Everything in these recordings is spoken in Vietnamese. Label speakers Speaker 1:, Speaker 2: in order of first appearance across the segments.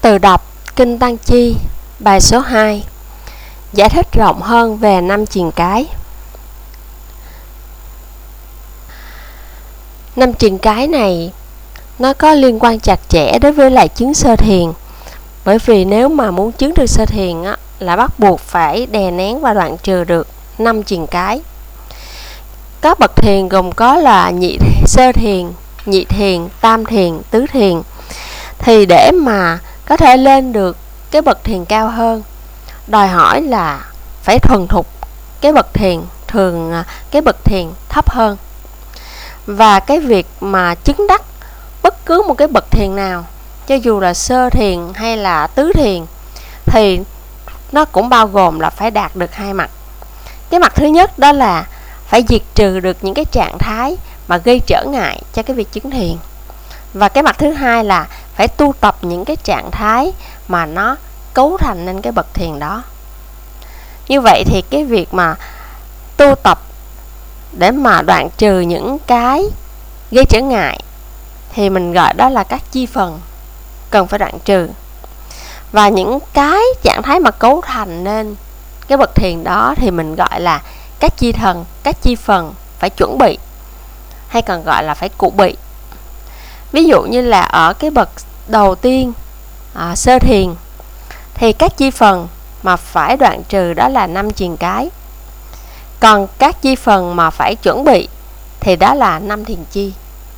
Speaker 1: Từ đọc Kinh Tăng Chi, bài số 2. Giải thích rộng hơn về 5 triền cái. 5 triền cái này nó có liên quan chặt chẽ đối với lại chứng sơ thiền. Bởi vì nếu mà muốn chứng được sơ thiền á, là bắt buộc phải đè nén và đoạn trừ được 5 triền cái. Các bậc thiền gồm có là sơ thiền, nhị thiền, tam thiền, tứ thiền. Thì để mà có thể lên được cái bậc thiền cao hơn, đòi hỏi là phải thuần thục cái bậc thiền, thường cái bậc thiền thấp hơn. Và cái việc mà chứng đắc bất cứ một cái bậc thiền nào, cho dù là sơ thiền hay là tứ thiền, thì nó cũng bao gồm là phải đạt được hai mặt. Cái mặt thứ nhất đó là phải diệt trừ được những cái trạng thái mà gây trở ngại cho cái việc chứng thiền. Và cái mặt thứ hai là phải tu tập những cái trạng thái mà nó cấu thành nên cái bậc thiền đó. Như vậy thì cái việc mà tu tập để mà đoạn trừ những cái gây trở ngại thì mình gọi đó là các chi phần cần phải đoạn trừ. Và những cái trạng thái mà cấu thành nên cái bậc thiền đó thì mình gọi là các chi thần, các chi phần phải chuẩn bị, hay còn gọi là phải cụ bị. Ví dụ như là ở cái bậc đầu tiên, sơ thiền, thì các chi phần mà phải đoạn trừ đó là 5 triền cái. Còn các chi phần mà phải chuẩn bị thì đó là 5 thiền chi.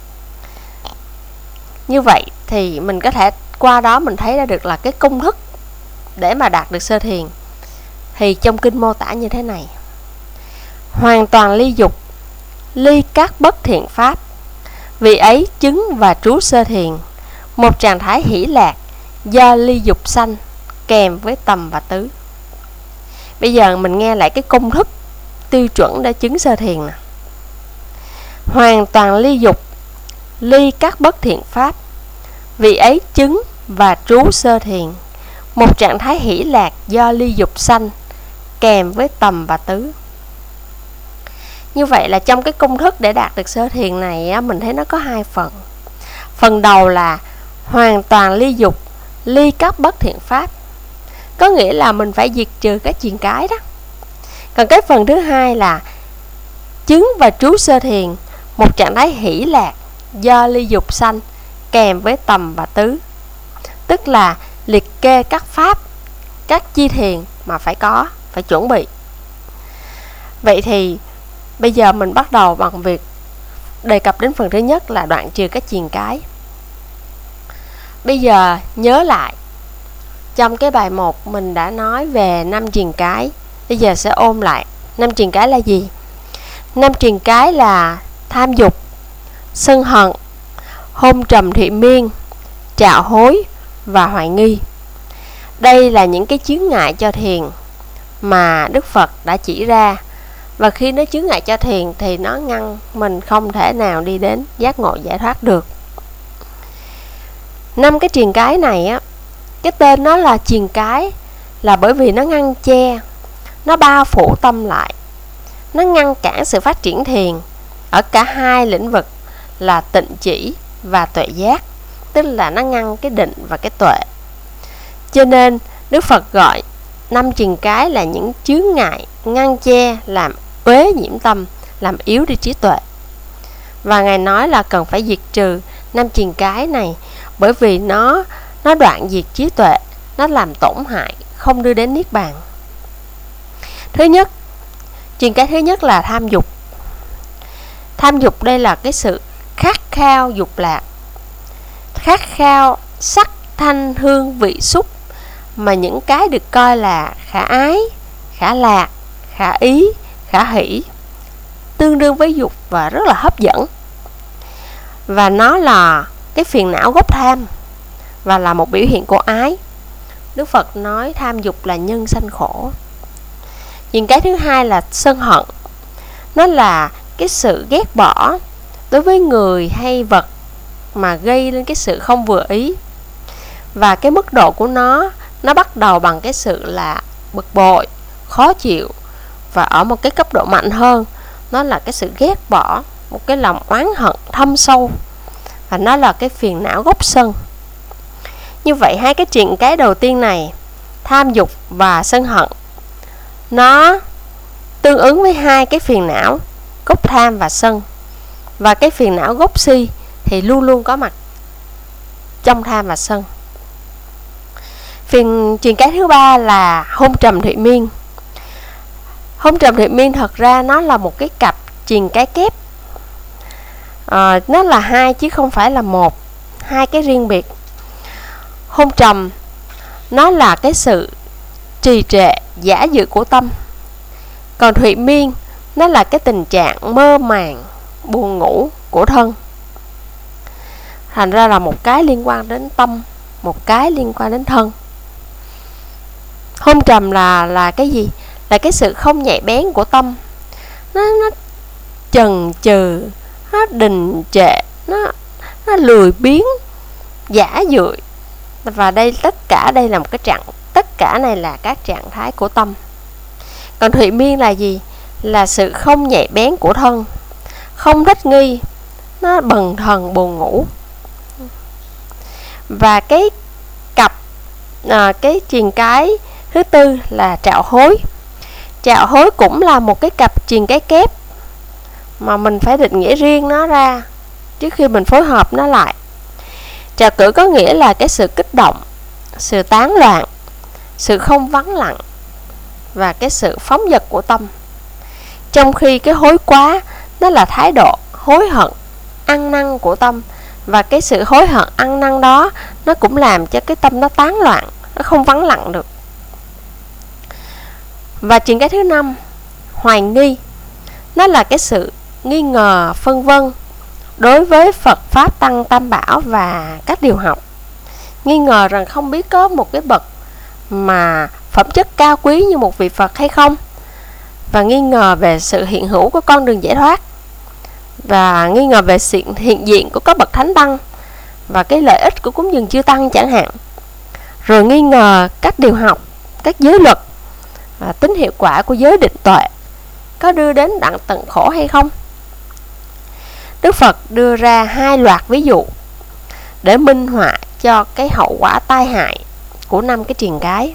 Speaker 1: Như vậy thì mình có thể qua đó mình thấy ra được là cái công thức để mà đạt được sơ thiền. Thì trong kinh mô tả như thế này: hoàn toàn ly dục, ly các bất thiện pháp, vì ấy chứng và trú sơ thiền, một trạng thái hỷ lạc do ly dục sanh kèm với tầm và tứ. Bây giờ mình nghe lại cái công thức tiêu chuẩn để chứng sơ thiền nè. Hoàn toàn ly dục, ly các bất thiện pháp, vì ấy chứng và trú sơ thiền, một trạng thái hỷ lạc do ly dục sanh kèm với tầm và tứ. Như vậy là trong cái công thức để đạt được sơ thiền này mình thấy nó có hai phần. Phần đầu là hoàn toàn ly dục, ly các bất thiện pháp, có nghĩa là mình phải diệt trừ các triền cái đó. Còn cái phần thứ hai là chứng và trú sơ thiền, một trạng thái hỷ lạc do ly dục sanh kèm với tầm và tứ, tức là liệt kê các pháp, các chi thiền mà phải chuẩn bị. Vậy thì bây giờ mình bắt đầu bằng việc đề cập đến phần thứ nhất là đoạn trừ các triền cái. Bây giờ nhớ lại, trong cái bài 1 mình đã nói về 5 triền cái. Bây giờ sẽ ôn lại 5 triền cái là gì. 5 triền cái là tham dục, sân hận, hôn trầm thụy miên, trạo hối và hoài nghi. Đây là những cái chướng ngại cho thiền mà Đức Phật đã chỉ ra. Và khi nó chướng ngại cho thiền thì nó ngăn mình không thể nào đi đến giác ngộ giải thoát được. 5 cái triền cái này á, cái tên nó là triền cái là bởi vì nó ngăn che, nó bao phủ tâm lại, nó ngăn cản sự phát triển thiền ở cả hai lĩnh vực là tịnh chỉ và tuệ giác, tức là nó ngăn cái định và cái tuệ. Cho nên Đức Phật gọi 5 triền cái là những chướng ngại ngăn che, làm uế nhiễm tâm, làm yếu đi trí tuệ. Và Ngài nói là cần phải diệt trừ 5 triền cái này, bởi vì nó đoạn diệt trí tuệ, nó làm tổn hại, không đưa đến niết bàn. Thứ nhất, triền cái thứ nhất là tham dục. Tham dục đây là cái sự khát khao dục lạc, khát khao sắc, thanh, hương, vị, xúc, mà những cái được coi là khả ái, khả lạc, khả ý, khả hỷ, tương đương với dục và rất là hấp dẫn. Và nó là cái phiền não gốc tham và là một biểu hiện của ái. Đức Phật nói tham dục là nhân sanh khổ. Triền cái thứ hai là sân hận. Nó là cái sự ghét bỏ đối với người hay vật mà gây lên cái sự không vừa ý. Và cái mức độ của nó bắt đầu bằng cái sự là bực bội, khó chịu. Và ở một cái cấp độ mạnh hơn, nó là cái sự ghét bỏ, một cái lòng oán hận thâm sâu. Và nó là cái phiền não gốc sân. Như vậy hai cái triền cái đầu tiên này, tham dục và sân hận, nó tương ứng với hai cái phiền não gốc tham và sân. Và cái phiền não gốc si thì luôn luôn có mặt trong tham và sân. Triền cái thứ ba là hôn trầm thụy miên. Hôn trầm thụy miên thật ra nó là một cái cặp triền cái kép. Nó là hai chứ không phải là một, hai cái riêng biệt. Hôn trầm nó là cái sự trì trệ, giả dự của tâm. Còn thụy miên nó là cái tình trạng mơ màng, buồn ngủ của thân. Thành ra là một cái liên quan đến tâm, một cái liên quan đến thân. Hôn trầm là cái gì? Là cái sự không nhạy bén của tâm. Nó chần chừ, nó đình trệ, nó lười biếng, giả dự. Và đây tất cả đây là một cái trạng, tất cả này là các trạng thái của tâm. Còn thụy miên là gì? Là sự không nhạy bén của thân, không thích nghi, nó bần thần buồn ngủ. Và cái cặp cái triền cái thứ tư là trạo hối. Trạo hối cũng là một cái cặp triền cái kép mà mình phải định nghĩa riêng nó ra trước khi mình phối hợp nó lại. Trạo cử có nghĩa là cái sự kích động, sự tán loạn, sự không vắng lặng và cái sự phóng dật của tâm. Trong khi cái hối quá nó là thái độ hối hận, ăn năn của tâm. Và cái sự hối hận ăn năn đó nó cũng làm cho cái tâm nó tán loạn, nó không vắng lặng được. Và triền cái thứ năm, hoài nghi. Nó là cái sự nghi ngờ, phân vân đối với Phật Pháp Tăng Tam Bảo và các điều học. Nghi ngờ rằng không biết có một cái bậc mà phẩm chất cao quý như một vị Phật hay không. Và nghi ngờ về sự hiện hữu của con đường giải thoát. Và nghi ngờ về sự hiện diện của các bậc thánh tăng và cái lợi ích của cúng dường chư tăng chẳng hạn. Rồi nghi ngờ các điều học, các giới luật và tính hiệu quả của giới định tuệ có đưa đến đặng tận khổ hay không. Đức Phật đưa ra hai loạt ví dụ để minh họa cho cái hậu quả tai hại của năm cái triền cái.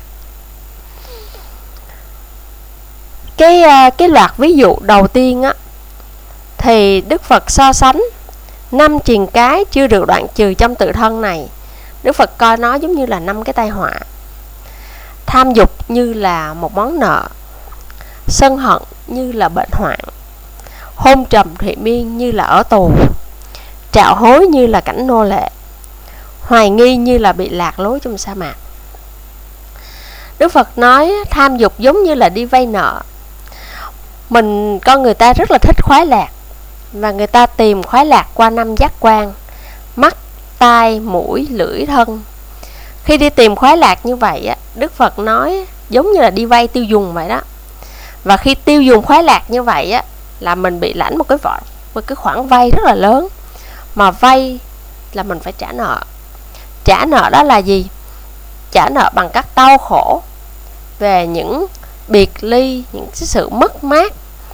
Speaker 1: Cái loạt ví dụ đầu tiên á, thì Đức Phật so sánh 5 triền cái chưa được đoạn trừ trong tự thân này. Đức Phật coi nó giống như là 5 cái tai họa. Tham dục như là một món nợ, sân hận như là bệnh hoạn, hôn trầm thụy miên như là ở tù, trạo hối như là cảnh nô lệ, hoài nghi như là bị lạc lối trong sa mạc. Đức Phật nói tham dục giống như là đi vay nợ. Con người ta rất là thích khoái lạc, và người ta tìm khoái lạc qua 5 giác quan: mắt, tai, mũi, lưỡi, thân. Khi đi tìm khoái lạc như vậy, Đức Phật nói giống như là đi vay tiêu dùng vậy đó. Và khi tiêu dùng khoái lạc như vậy là mình bị lãnh một cái khoản vay rất là lớn. Mà vay là mình phải trả nợ. Trả nợ đó là gì? Trả nợ bằng các đau khổ về những biệt ly, những cái sự mất mát.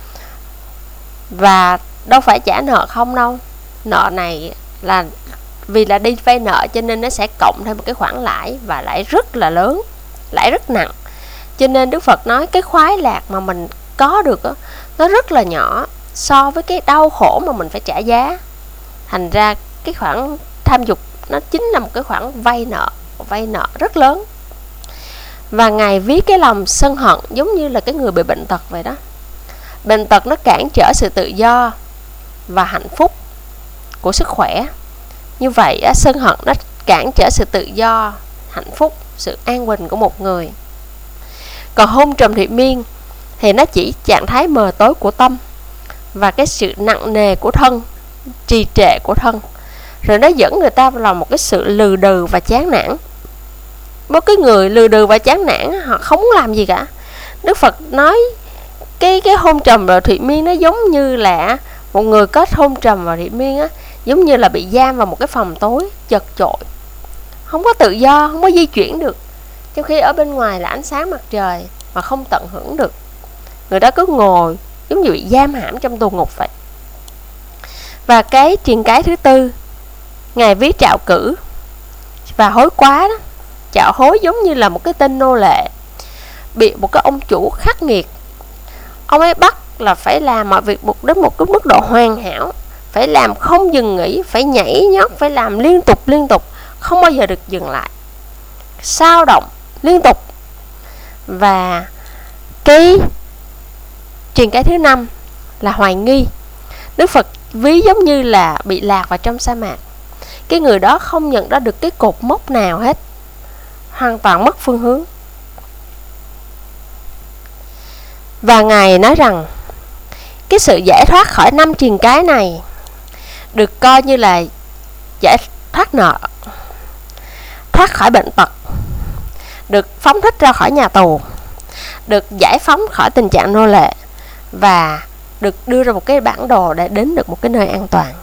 Speaker 1: Và đâu phải trả nợ không đâu. Nợ này là vì là đi vay nợ cho nên nó sẽ cộng thêm một cái khoản lãi, và lãi rất là lớn, lãi rất nặng. Cho nên Đức Phật nói cái khoái lạc mà mình có được đó, nó rất là nhỏ so với cái đau khổ mà mình phải trả giá. Thành ra cái khoản tham dục nó chính là một cái khoản vay nợ rất lớn. Và Ngài ví cái lòng sân hận giống như là cái người bị bệnh tật vậy đó. Bệnh tật nó cản trở sự tự do và hạnh phúc của sức khỏe. Như vậy sân hận nó cản trở sự tự do, hạnh phúc, sự an bình của một người. Còn hôn trầm thụy miên thì nó chỉ trạng thái mờ tối của tâm và cái sự nặng nề của thân, trì trệ của thân. Rồi nó dẫn người ta vào một cái sự lừ đừ và chán nản. Một cái người lừ đừ và chán nản, họ không muốn làm gì cả. Đức Phật nói cái hôn trầm và thụy miên nó giống như là một người có hôn trầm và thụy miên giống như là bị giam vào một cái phòng tối chật chội, không có tự do, không có di chuyển được. Trong khi ở bên ngoài là ánh sáng mặt trời mà không tận hưởng được. Người đó cứ ngồi giống như bị giam hãm trong tù ngục vậy. Và cái triền cái thứ tư, Ngài ví trạo cử. và hối quá đó. Chạo hối giống như là một cái tên nô lệ bị một cái ông chủ khắc nghiệt. Ông ấy bắt là phải làm mọi việc đến một cái mức độ hoàn hảo, phải làm không dừng nghỉ, phải nhảy nhót, phải làm liên tục, không bao giờ được dừng lại, sao động liên tục. Và cái truyền cái thứ 5 là hoài nghi. Đức Phật ví giống như là bị lạc vào trong sa mạc. Cái người đó không nhận ra được cái cột mốc nào hết, hoàn toàn mất phương hướng. Và Ngài nói rằng cái sự giải thoát khỏi 5 triền cái này được coi như là giải thoát nợ, thoát khỏi bệnh tật, được phóng thích ra khỏi nhà tù, được giải phóng khỏi tình trạng nô lệ, và được đưa ra một cái bản đồ để đến được một cái nơi an toàn.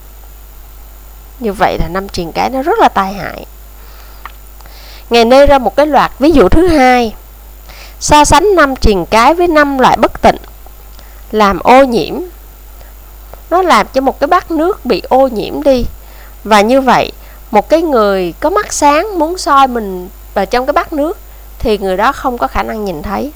Speaker 1: Như vậy là 5 triền cái nó rất là tai hại. Ngài nêu ra một cái loạt ví dụ thứ 2, so sánh 5 triền cái với 5 loại bất tịnh làm ô nhiễm. Nó làm cho một cái bát nước bị ô nhiễm đi. Và như vậy, một cái người có mắt sáng muốn soi mình vào trong cái bát nước thì người đó không có khả năng nhìn thấy.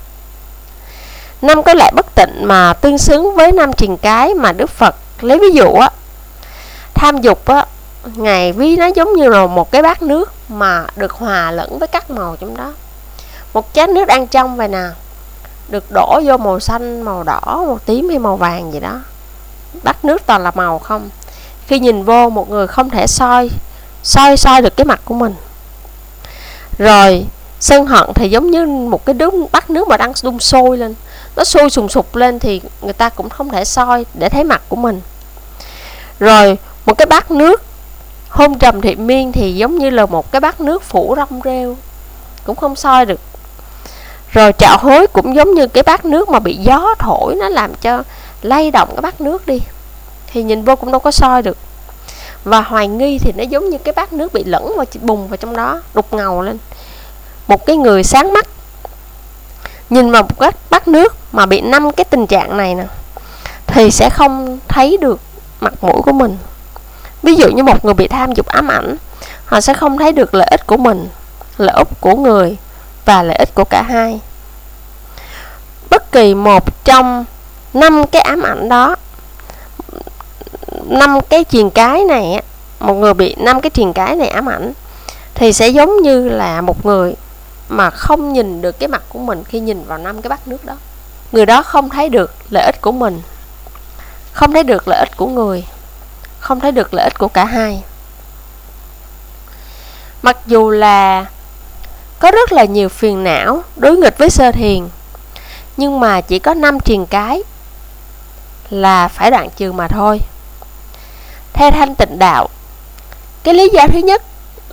Speaker 1: 5 cái loại bất tịnh mà tương xứng với 5 triền cái mà Đức Phật lấy ví dụ á. Tham dục á, Ngài ví nó giống như là một cái bát nước mà được hòa lẫn với các màu trong đó. Một chén nước đang trong vậy nè, được đổ vô màu xanh, màu đỏ, màu tím hay màu vàng gì đó. Bát nước toàn là màu không. Khi nhìn vô, một người không thể soi được cái mặt của mình. Rồi sân hận thì giống như một cái bát nước mà đang đun sôi lên, nó sôi sùng sục lên thì người ta cũng không thể soi để thấy mặt của mình. Rồi một cái bát nước hôn trầm thị miên thì giống như là một cái bát nước phủ rong rêu, cũng không soi được. Rồi trạo hối cũng giống như cái bát nước mà bị gió thổi, nó làm cho lay động cái bát nước đi, thì nhìn vô cũng đâu có soi được. Và hoài nghi thì nó giống như cái bát nước bị lẫn vào, bùng vào trong đó, đục ngầu lên. Một cái người sáng mắt nhìn vào một cái bát nước mà bị 5 cái tình trạng này nè, thì sẽ không thấy được mặt mũi của mình. Ví dụ như một người bị tham dục ám ảnh, họ sẽ không thấy được lợi ích của mình, lợi ích của người và lợi ích của cả hai. Bất kỳ một trong 5 cái ám ảnh đó, 5 cái triền cái này, một người bị 5 cái triền cái này ám ảnh thì sẽ giống như là một người mà không nhìn được cái mặt của mình khi nhìn vào 5 cái bát nước đó. Người đó không thấy được lợi ích của mình, không thấy được lợi ích của người, không thấy được lợi ích của cả hai. Mặc dù là có rất là nhiều phiền não đối nghịch với sơ thiền, nhưng mà chỉ có 5 triền cái là phải đoạn trừ mà thôi. Theo Thanh Tịnh Đạo, cái lý do thứ nhất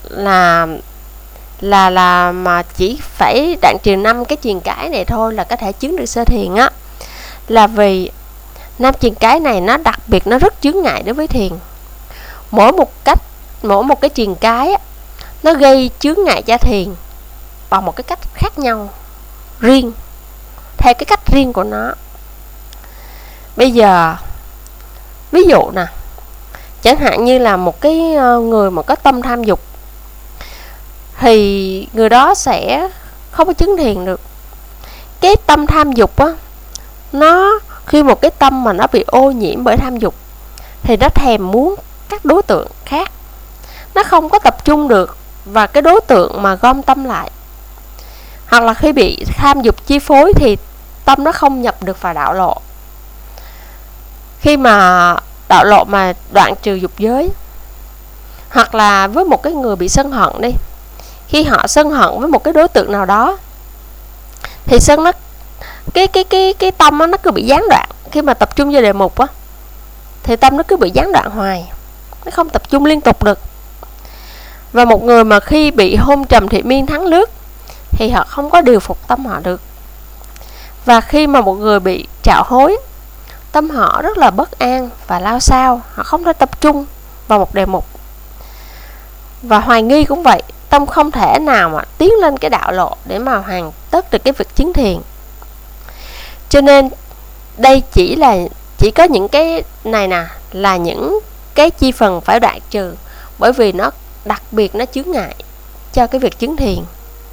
Speaker 1: là mà chỉ phải đoạn trừ 5 cái triền cái này thôi là có thể chứng được sơ thiền á, là vì 5 triền cái này nó đặc biệt, nó rất chướng ngại đối với thiền. Mỗi một cái triền cái á, nó gây chướng ngại cho thiền bằng một cái cách khác nhau, riêng, theo cái cách riêng của nó. Bây giờ ví dụ nè, chẳng hạn như là một cái người mà có tâm tham dục thì người đó sẽ không có chứng thiền được. Cái tâm tham dục á, nó khi một cái tâm mà nó bị ô nhiễm bởi tham dục thì nó thèm muốn các đối tượng khác, nó không có tập trung được và cái đối tượng mà gom tâm lại. Hoặc là khi bị tham dục chi phối thì tâm nó không nhập được vào đạo lộ. Khi mà đạo lộ mà đoạn trừ dục giới, hoặc là với một cái người bị sân hận đi, khi họ sân hận với một cái đối tượng nào đó thì sân nó cái tâm nó cứ bị gián đoạn. Khi mà tập trung vào đề mục á thì tâm nó cứ bị gián đoạn hoài, nó không tập trung liên tục được. Và một người mà khi bị hôn trầm thị miên thắng lướt thì họ không có điều phục tâm họ được. Và khi mà một người bị trạo hối, tâm họ rất là bất an và lao xao, họ không thể tập trung vào một đề mục. Và hoài nghi cũng vậy, tâm không thể nào mà tiến lên cái đạo lộ để mà hoàn tất được cái việc chứng thiền. Cho nên đây chỉ có những cái này nè là những cái chi phần phải đoạn trừ, bởi vì nó đặc biệt nó chướng ngại cho cái việc chứng thiền.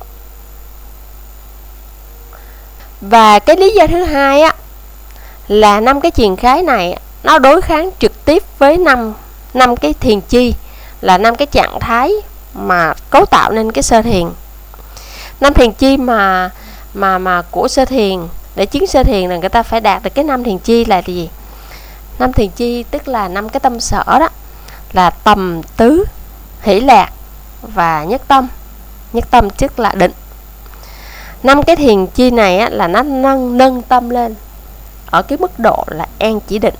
Speaker 1: Và cái lý do thứ hai á, là 5 cái truyền cái này nó đối kháng trực tiếp với năm cái thiền chi, là 5 cái trạng thái mà cấu tạo nên cái sơ thiền. 5 thiền chi mà của sơ thiền, để chứng sơ thiền là người ta phải đạt được cái 5 thiền chi là gì? 5 thiền chi tức là 5 cái tâm sở đó, là tầm, tứ, hỷ lạc và nhất tâm. Nhất tâm tức là định. 5 cái thiền chi này á, là nó nâng tâm lên ở cái mức độ là an chỉ định.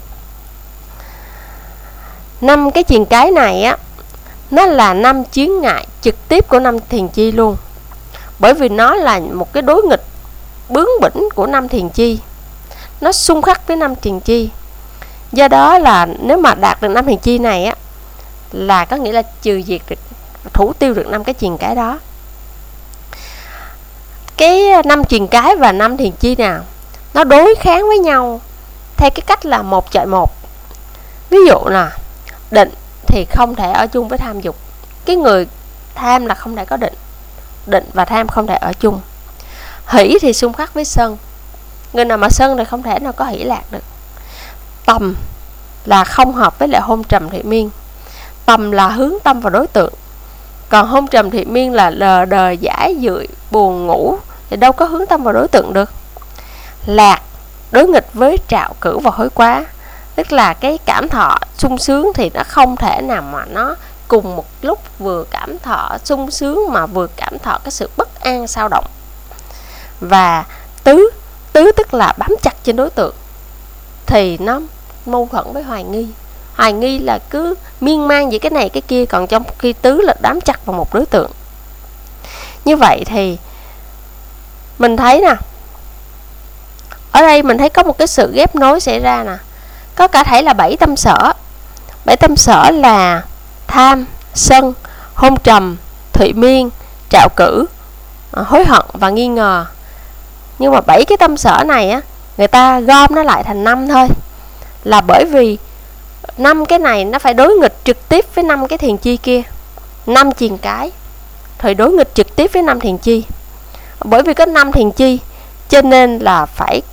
Speaker 1: 5 cái truyền cái này á, nó là 5 chướng ngại trực tiếp của 5 thiền chi luôn. Bởi vì nó là một cái đối nghịch bướng bỉnh của 5 thiền chi, nó xung khắc với 5 thiền chi. Do đó là nếu mà đạt được 5 thiền chi này á, là có nghĩa là trừ diệt được, thủ tiêu được 5 cái truyền cái đó. Cái 5 truyền cái và 5 thiền chi nào nó đối kháng với nhau theo cái cách là 1 chọi 1. Ví dụ là định thì không thể ở chung với tham dục. Cái người tham là không thể có định. Định và tham không thể ở chung. Hỷ thì xung khắc với sân. Người nào mà sân thì không thể nào có hỷ lạc được. Tầm là không hợp với lại hôn trầm thụy miên. Tầm là hướng tâm vào đối tượng. Còn hôn trầm thụy miên là lờ đờ giải dưỡi buồn ngủ, thì đâu có hướng tâm vào đối tượng được. Lạc đối nghịch với trạo cử và hối quá, tức là cái cảm thọ sung sướng thì nó không thể nào mà nó cùng một lúc vừa cảm thọ sung sướng mà vừa cảm thọ cái sự bất an sao động. Và tứ tức là bám chặt trên đối tượng, thì nó mâu thuẫn với hoài nghi. Hoài nghi là cứ miên man với cái này cái kia, còn trong khi tứ là bám chặt vào một đối tượng. Như vậy thì mình thấy nè, ở đây mình thấy có một cái sự ghép nối xảy ra nè. Có cả thể là 7 tâm sở. 7 tâm sở là tham, sân, hôn trầm, thụy miên, trạo cử, hối hận và nghi ngờ. Nhưng mà 7 cái tâm sở này á, người ta gom nó lại thành 5 thôi. Là bởi vì 5 cái này nó phải đối nghịch trực tiếp với 5 cái thiền chi kia. 5 truyền cái thì đối nghịch trực tiếp với 5 thiền chi. Bởi vì có 5 thiền chi cho nên là phải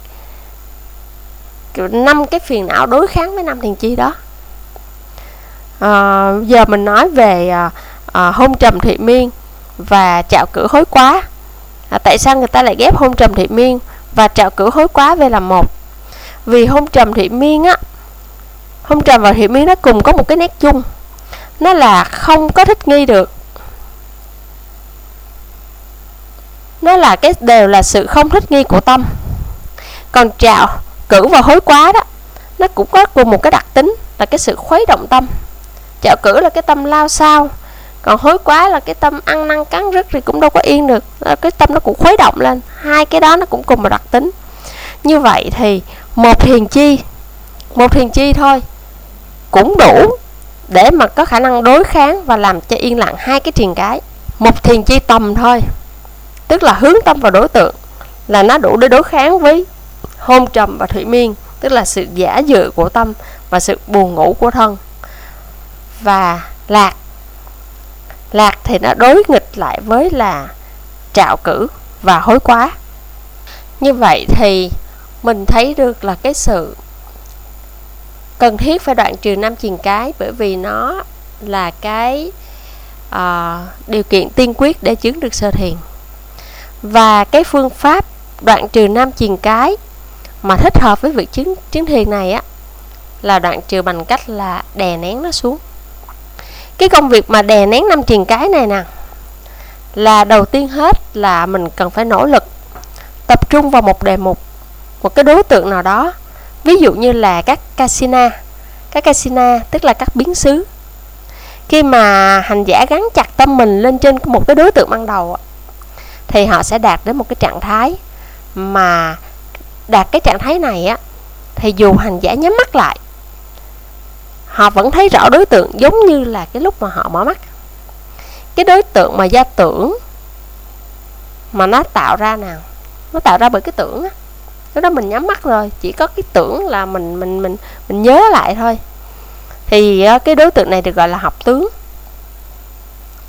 Speaker 1: 5 cái phiền não đối kháng với 5 thiền chi đó. Giờ mình nói về hôn trầm thụy miên và trạo cử hối quá. Tại sao người ta lại ghép hôn trầm thụy miên và trạo cử hối quá về làm một? Vì hôn trầm thụy miên á, hôn trầm và thụy miên nó cùng có một cái nét chung, nó là không có thích nghi được. Nó là cái đều là sự không thích nghi của tâm. Còn trạo cử và hối quá đó, nó cũng có cùng một cái đặc tính là cái sự khuấy động tâm. Trạo cử là cái tâm lao sao, còn hối quá là cái tâm ăn năn cắn rứt thì cũng đâu có yên được, cái tâm nó cũng khuấy động lên. Hai cái đó nó cũng cùng một đặc tính. Như vậy thì một thiền chi thôi cũng đủ để mà có khả năng đối kháng và làm cho yên lặng hai cái truyền cái. Một thiền chi tầm thôi, tức là hướng tâm vào đối tượng, là nó đủ để đối kháng với hôn trầm và thụy miên, tức là sự giả dự của tâm và sự buồn ngủ của thân. Và lạc thì nó đối nghịch lại với là trạo cử và hối quá. Như vậy thì mình thấy được là cái sự cần thiết phải đoạn trừ 5 truyền cái, bởi vì nó là cái điều kiện tiên quyết để chứng được sơ thiền. Và cái phương pháp đoạn trừ 5 truyền cái mà thích hợp với việc chứng thiền này á, là đoạn trừ bằng cách là đè nén nó xuống. Cái công việc mà đè nén 5 truyền cái này nè, là đầu tiên hết là mình cần phải nỗ lực tập trung vào một đề mục, một cái đối tượng nào đó. Ví dụ như là các kasina tức là các biến xứ. Khi mà hành giả gắn chặt tâm mình lên trên một cái đối tượng ban đầu thì họ sẽ đạt đến một cái trạng thái, mà đạt cái trạng thái này á, thì dù hành giả nhắm mắt lại, họ vẫn thấy rõ đối tượng giống như là cái lúc mà họ mở mắt. Cái đối tượng mà do tưởng mà nó tạo ra nào, nó tạo ra bởi cái tưởng á. Lúc đó mình nhắm mắt rồi, chỉ có cái tưởng là mình nhớ lại thôi. Thì cái đối tượng này được gọi là học tướng.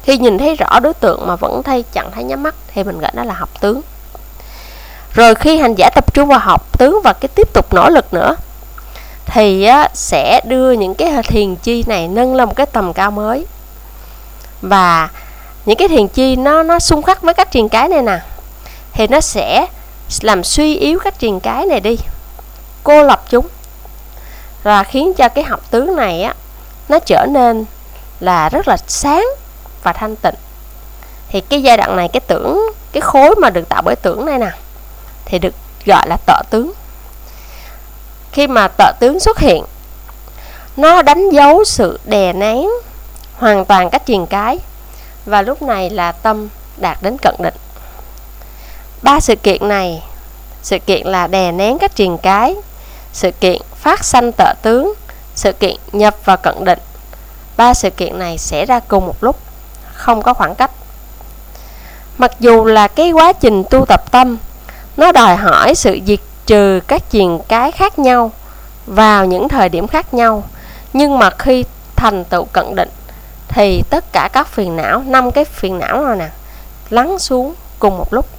Speaker 1: Khi nhìn thấy rõ đối tượng mà vẫn chẳng thấy nhắm mắt thì mình gọi nó là học tướng. Rồi khi hành giả tập trung vào học tướng và cái tiếp tục nỗ lực nữa thì sẽ đưa những cái thiền chi này nâng lên một cái tầm cao mới. Và những cái thiền chi nó xung khắc với các triền cái này nè, thì nó sẽ làm suy yếu các triền cái này đi, cô lập chúng, và khiến cho cái học tướng này nó trở nên là rất là sáng và thanh tịnh. Thì cái giai đoạn này cái khối mà được tạo bởi tưởng này nè thì được gọi là tợ tướng. Khi mà tợ tướng xuất hiện, nó đánh dấu sự đè nén hoàn toàn các triền cái, và lúc này là tâm đạt đến cận định. 3 sự kiện này, sự kiện là đè nén các triền cái, sự kiện phát sanh tợ tướng, sự kiện nhập vào cận định, 3 sự kiện này xảy ra cùng một lúc, không có khoảng cách. Mặc dù là cái quá trình tu tập tâm nó đòi hỏi sự diệt trừ các triền cái khác nhau vào những thời điểm khác nhau, nhưng mà khi thành tựu cận định thì tất cả các phiền não, 5 cái phiền não rồi nè, lắng xuống cùng một lúc.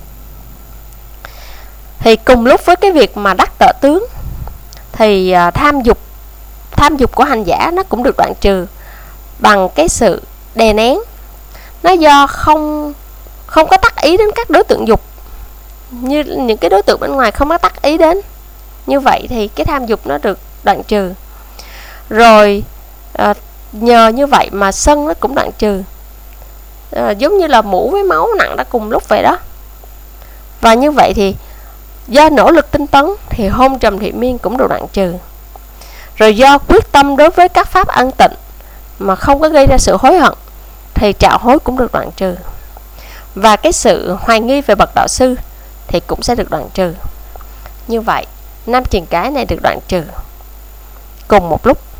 Speaker 1: Thì cùng lúc với cái việc mà đắc tợ tướng thì tham dục của hành giả nó cũng được đoạn trừ bằng cái sự đè nén. Nó do không có tác ý đến các đối tượng dục, như những cái đối tượng bên ngoài không có tác ý đến. Như vậy thì cái tham dục nó được đoạn trừ. Rồi nhờ như vậy mà sân nó cũng đoạn trừ, giống như là mũ với máu nặng đã cùng lúc vậy đó. Và như vậy thì do nỗ lực tinh tấn thì hôn trầm thủy miên cũng được đoạn trừ. Rồi do quyết tâm đối với các pháp ân tịnh mà không có gây ra sự hối hận thì trạo hối cũng được đoạn trừ. Và cái sự hoài nghi về bậc đạo sư thì cũng sẽ được đoạn trừ. Như vậy 5 triền cái này được đoạn trừ cùng một lúc.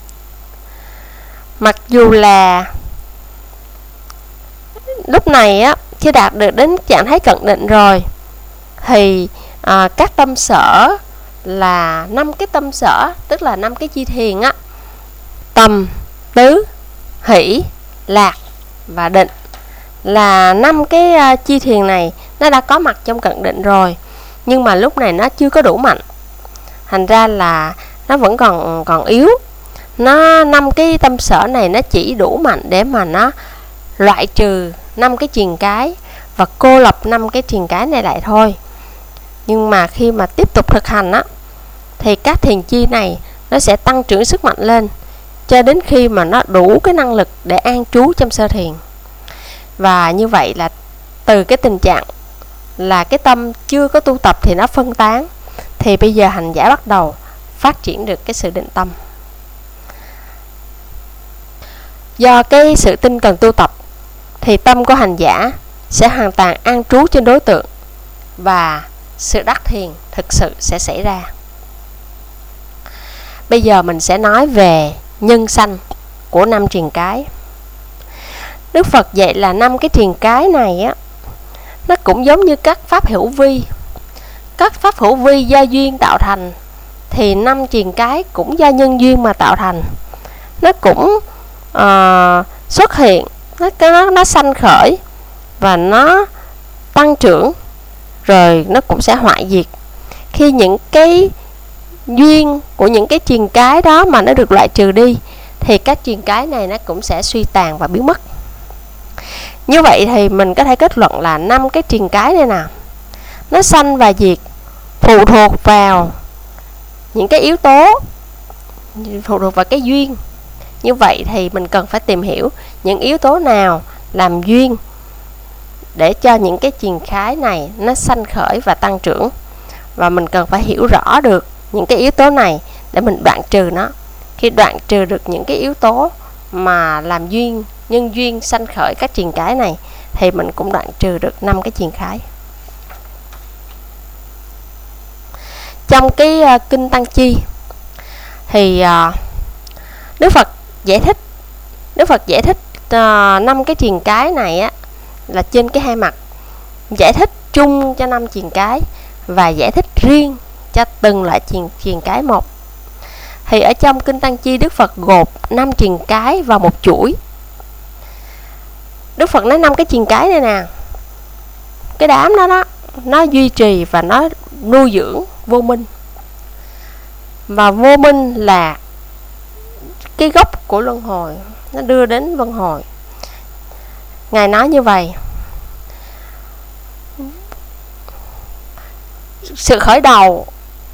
Speaker 1: Mặc dù là lúc này chưa đạt được đến trạng thái cận định rồi thì các tâm sở là 5 cái tâm sở, tức là 5 cái chi thiền tầm, tứ, hỷ, lạc và định, là 5 cái chi thiền này nó đã có mặt trong cận định rồi, nhưng mà lúc này nó chưa có đủ mạnh, thành ra là nó vẫn còn yếu. 5 cái tâm sở này nó chỉ đủ mạnh để mà nó loại trừ 5 cái triền cái và cô lập 5 cái triền cái này lại thôi. Nhưng mà khi mà tiếp tục thực hành thì các thiền chi này nó sẽ tăng trưởng sức mạnh lên cho đến khi mà nó đủ cái năng lực để an trú trong sơ thiền. Và như vậy là từ cái tình trạng là cái tâm chưa có tu tập thì nó phân tán, thì bây giờ hành giả bắt đầu phát triển được cái sự định tâm. Do cái sự tinh cần tu tập thì tâm của hành giả sẽ hoàn toàn an trú trên đối tượng và sự đắc thiền thực sự sẽ xảy ra. Bây giờ mình sẽ nói về nhân sanh của 5 triền cái. Đức Phật dạy là 5 cái triền cái này nó cũng giống như các pháp hữu vi. Các pháp hữu vi do duyên tạo thành, thì 5 triền cái cũng do nhân duyên mà tạo thành. Nó cũng xuất hiện, nó sanh khởi và nó tăng trưởng, rồi nó cũng sẽ hoại diệt. Khi những cái duyên của những cái triền cái đó mà nó được loại trừ đi thì các triền cái này nó cũng sẽ suy tàn và biến mất. Như vậy thì mình có thể kết luận là 5 cái triền cái này nè, nó sanh và diệt phụ thuộc vào những cái yếu tố, phụ thuộc vào cái duyên. Như vậy thì mình cần phải tìm hiểu những yếu tố nào làm duyên để cho những cái triền cái này nó sanh khởi và tăng trưởng. Và mình cần phải hiểu rõ được những cái yếu tố này để mình đoạn trừ nó. Khi đoạn trừ được những cái yếu tố mà làm duyên, nhân duyên sanh khởi các triền cái này thì mình cũng đoạn trừ được 5 cái triền cái. Trong cái kinh Tăng Chi thì Đức Phật giải thích 5 cái triền cái này là trên cái hai mặt, giải thích chung cho 5 triền cái và giải thích riêng cho từng loại triền cái một. Thì ở trong kinh Tăng Chi, Đức Phật gộp 5 triền cái vào một chuỗi. Đức Phật nói 5 cái triền cái đây nè, cái đám đó đó, nó duy trì và nó nuôi dưỡng vô minh. Và vô minh là cái gốc của luân hồi, nó đưa đến luân hồi. Ngài nói như vậy: sự khởi đầu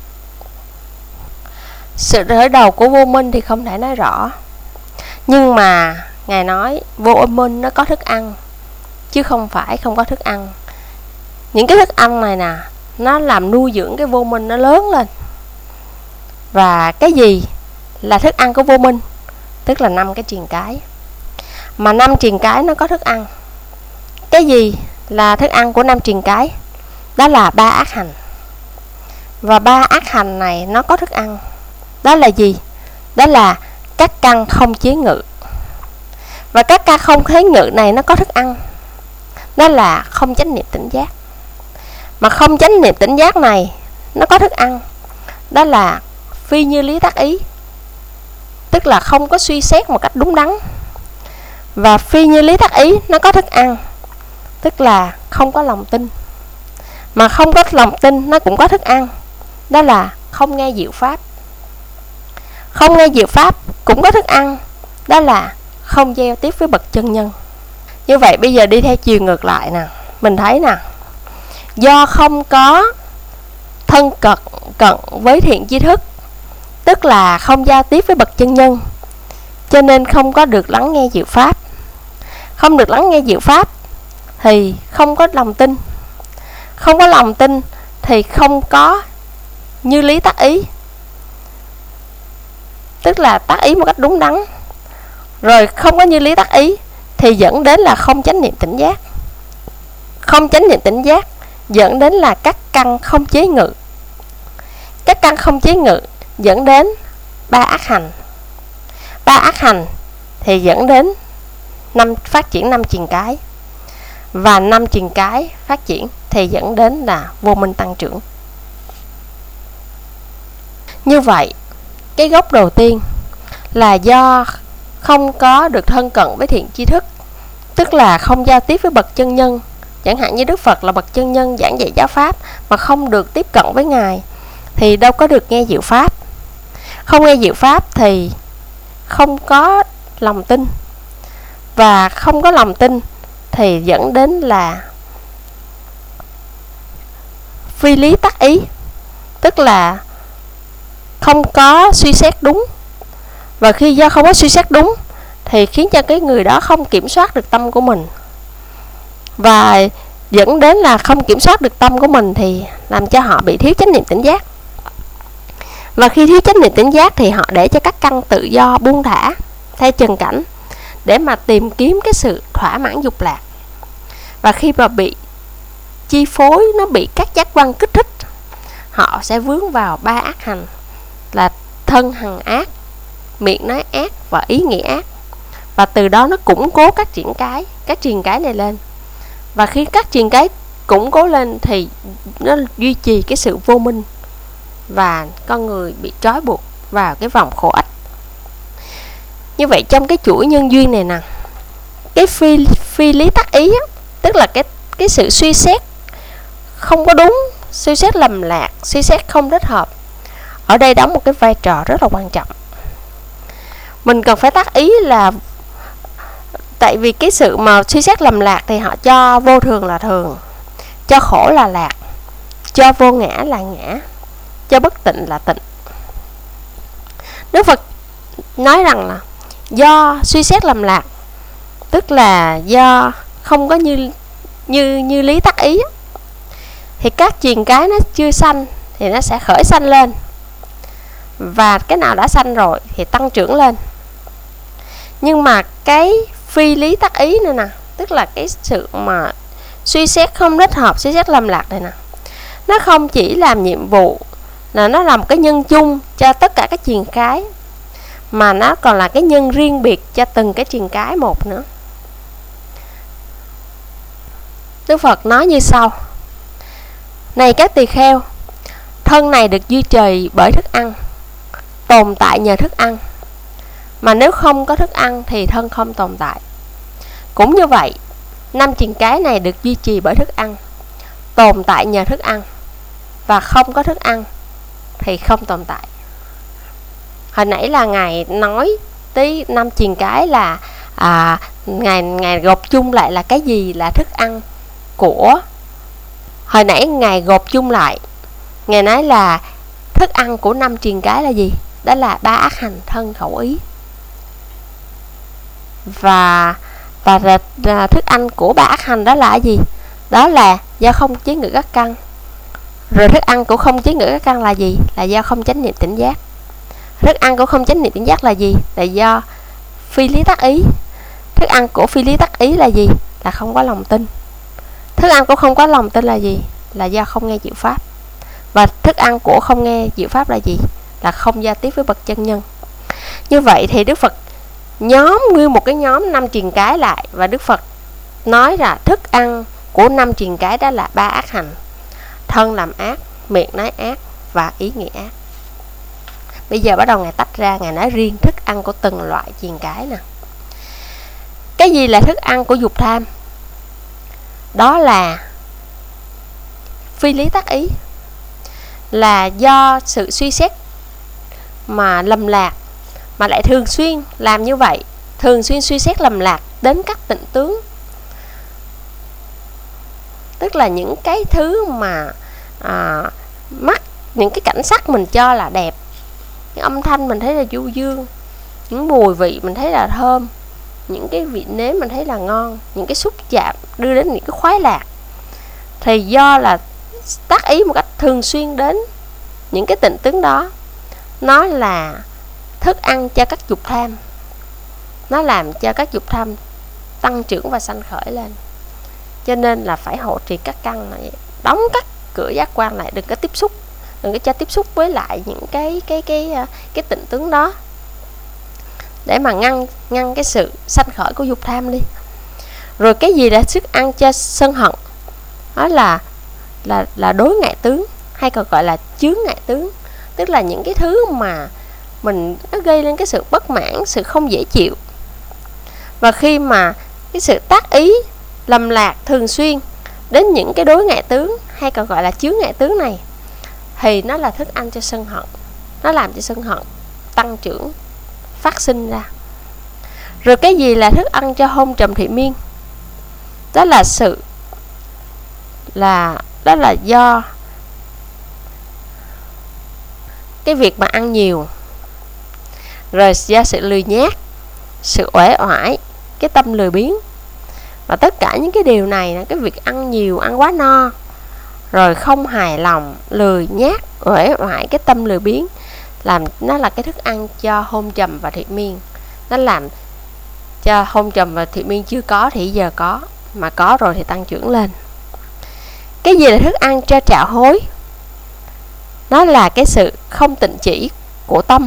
Speaker 1: của vô minh thì không thể nói rõ, nhưng mà Ngài nói vô minh nó có thức ăn, chứ không phải không có thức ăn. Những cái thức ăn này nè, nó làm nuôi dưỡng cái vô minh nó lớn lên. Và cái gì là thức ăn của vô minh? Tức là 5 cái triền cái. Mà 5 triền cái nó có thức ăn. Cái gì là thức ăn của 5 triền cái? Đó là 3 ác hành. Và 3 ác hành này nó có thức ăn. Đó là gì? Đó là các căn không chế ngự. Và các căn không chế ngự này nó có thức ăn. Đó là không chánh niệm tỉnh giác. Mà không chánh niệm tỉnh giác này nó có thức ăn. Đó là phi như lý tác ý, tức là không có suy xét một cách đúng đắn. Và phi như lý tác ý nó có thức ăn, tức là không có lòng tin. Mà không có lòng tin nó cũng có thức ăn, đó là không nghe diệu pháp. Không nghe diệu pháp cũng có thức ăn, đó là không giao tiếp với bậc chân nhân. Như vậy bây giờ đi theo chiều ngược lại nè, mình thấy nè, do không có thân cận với thiện tri thức, tức là không giao tiếp với bậc chân nhân, cho nên không có được lắng nghe diệu pháp. Không được lắng nghe diệu pháp thì không có lòng tin. Không có lòng tin thì không có như lý tác ý, tức là tác ý một cách đúng đắn. Rồi không có như lý tác ý thì dẫn đến là không chánh niệm tỉnh giác. Không chánh niệm tỉnh giác dẫn đến là các căn không chế ngự. Các căn không chế ngự dẫn đến 3 ác hành. 3 ác hành thì dẫn đến phát triển 5 triền cái. Và 5 triền cái phát triển thì dẫn đến là vô minh tăng trưởng. Như vậy, cái gốc đầu tiên là do không có được thân cận với thiện tri thức, tức là không giao tiếp với bậc chân nhân. Chẳng hạn như Đức Phật là bậc chân nhân giảng dạy giáo pháp, mà không được tiếp cận với Ngài thì đâu có được nghe diệu pháp. Không nghe diệu pháp thì không có lòng tin. Và không có lòng tin thì dẫn đến là phi lý tác ý, tức là không có suy xét đúng. Và khi do không có suy xét đúng thì khiến cho cái người đó không kiểm soát được tâm của mình. Và dẫn đến là không kiểm soát được tâm của mình thì làm cho họ bị thiếu chánh niệm tỉnh giác. Và khi thiếu chánh niệm tỉnh giác thì họ để cho các căn tự do buông thả theo trần cảnh để mà tìm kiếm cái sự thỏa mãn dục lạc. Và khi mà bị chi phối, nó bị các giác quan kích thích, họ sẽ vướng vào 3 ác hành là thân hằng ác, miệng nói ác và ý nghĩ ác. Và từ đó nó củng cố các triền cái này lên. Và khi các triền cái củng cố lên thì nó duy trì cái sự vô minh, và con người bị trói buộc vào cái vòng khổ ách. Như vậy trong cái chuỗi nhân duyên này nè, cái phi lý tác ý á, tức là cái sự suy xét không có đúng, suy xét lầm lạc, suy xét không thích hợp, ở đây đóng một cái vai trò rất là quan trọng. Mình cần phải tác ý là tại vì cái sự mà suy xét lầm lạc thì họ cho vô thường là thường, cho khổ là lạc, cho vô ngã là ngã, cho bất tịnh là tịnh. Đức Phật nói rằng là do suy xét lầm lạc, tức là do không có như lý tác ý, thì các triền cái nó chưa sanh thì nó sẽ khởi sanh lên, và cái nào đã sanh rồi thì tăng trưởng lên. Nhưng mà cái phi lý tác ý nữa nè, tức là cái sự mà suy xét không thích hợp, suy xét lầm lạc này nè, nó không chỉ làm nhiệm vụ là nó là một cái nhân chung cho tất cả các triền cái, mà nó còn là cái nhân riêng biệt cho từng cái triền cái một nữa. Đức Phật nói như sau: này các tỳ kheo, thân này được duy trì bởi thức ăn, tồn tại nhờ thức ăn. Mà nếu không có thức ăn thì thân không tồn tại. Cũng như vậy, Năm triền cái này được duy trì bởi thức ăn, tồn tại nhờ thức ăn, và không có thức ăn thì không tồn tại. Hồi nãy là Ngài nói tới năm triền cái là Ngài gộp chung lại là cái gì là thức ăn của. Hồi nãy Ngài gộp chung lại, Ngài nói là thức ăn của năm triền cái là gì? Đó là ba ác hành thân khẩu ý. Và thức ăn của ba ác hành đó là gì? Đó là do không chế ngự các căn. Rồi thức ăn của không chế ngự các căn là gì? Là do không chánh niệm tỉnh giác. Thức ăn của không chánh niệm tỉnh giác là gì? Là do phi lý tác ý. Thức ăn của phi lý tác ý là gì? Là không có lòng tin. Thức ăn của không có lòng tin là gì? Là do không nghe diệu pháp. Và thức ăn của không nghe diệu pháp là gì? Là không giao tiếp với bậc chân nhân. Như vậy thì Đức Phật nhóm nguyên một cái nhóm năm triền cái lại, và Đức Phật nói là thức ăn của năm triền cái đó là ba ác hành: thân làm ác, miệng nói ác và ý nghĩ ác. Bây giờ bắt đầu Ngài tách ra, Ngài nói riêng thức ăn của từng loại triền cái nè. Cái gì là thức ăn của dục tham? Đó là phi lý tác ý, là do sự suy xét mà lầm lạc, mà lại thường xuyên làm như vậy, thường xuyên suy xét lầm lạc đến các tịnh tướng. Tức là những cái thứ mà mắt, những cái cảnh sắc mình cho là đẹp, những âm thanh mình thấy là du dương, những mùi vị mình thấy là thơm, những cái vị nếm mình thấy là ngon, những cái xúc chạm đưa đến những cái khoái lạc, thì do là tác ý một cách thường xuyên đến những cái tịnh tướng đó, nó là thức ăn cho các dục tham. Nó làm cho các dục tham tăng trưởng và sanh khởi lên. Cho nên là phải hộ trì các căn này, đóng các cửa giác quan lại, đừng có tiếp xúc, đừng có cho tiếp xúc với lại những cái tịnh tướng đó, để mà ngăn cái sự sanh khởi của dục tham đi. Rồi cái gì là thức ăn cho sân hận? Đó là đối ngại tướng, hay còn gọi là chướng ngại tướng. Tức là những cái thứ mà nó gây lên cái sự bất mãn, sự không dễ chịu. Và khi mà cái sự tác ý lầm lạc thường xuyên đến những cái đối ngại tướng, hay còn gọi là chướng ngại tướng này, thì nó là thức ăn cho sân hận. Nó làm cho sân hận tăng trưởng, phát sinh ra. Rồi cái gì là thức ăn cho hôn trầm thị miên? Đó là do cái việc mà ăn nhiều, rồi do sự lười nhác, sự uể oải, cái tâm lười biếng. Và tất cả những cái điều này là cái việc ăn nhiều, ăn quá no, rồi không hài lòng, lười nhác, uể oải, cái tâm lười biếng, nó là cái thức ăn cho hôn trầm và thị miên. Nó làm cho hôn trầm và thị miên chưa có thì giờ có, mà có rồi thì tăng trưởng lên. Cái gì là thức ăn cho trạo hối? Nó là cái sự không tịnh chỉ của tâm.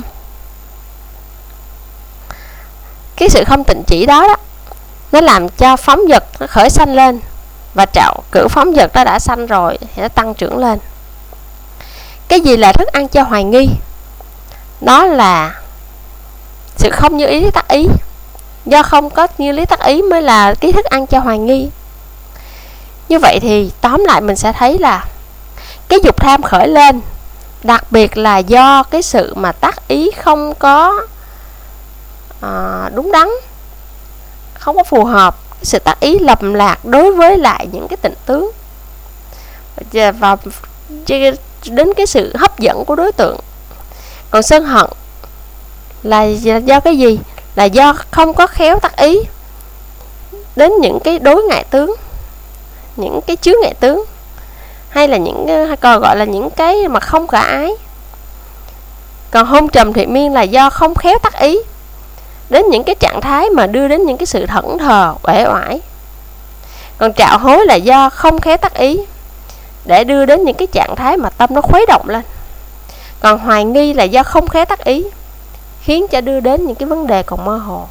Speaker 1: Cái sự không tịnh chỉ đó, nó làm cho phóng dật nó khởi sanh lên, và cử phóng dật nó đã sanh rồi thì nó tăng trưởng lên. Cái gì là thức ăn cho hoài nghi? Đó là sự không như ý lý tác ý. Do không có như lý tác ý mới là cái thức ăn cho hoài nghi. Như vậy thì tóm lại mình sẽ thấy là cái dục tham khởi lên, đặc biệt là do cái sự mà tác ý không có đúng đắn, không có phù hợp, cái sự tác ý lầm lạc đối với lại những cái tịnh tướng, và đến cái sự hấp dẫn của đối tượng. Còn sân hận là do cái gì? Là do không có khéo tác ý đến những cái đối ngại tướng, những cái chướng ngại tướng, hay là còn gọi là những cái mà không khả ái. Còn hôn trầm thị miên là do không khéo tác ý đến những cái trạng thái mà đưa đến những cái sự thẫn thờ, uể oải. Còn trạo hối là do không khéo tác ý để đưa đến những cái trạng thái mà tâm nó khuấy động lên. Còn hoài nghi là do không khéo tác ý, khiến cho đưa đến những cái vấn đề còn mơ hồ.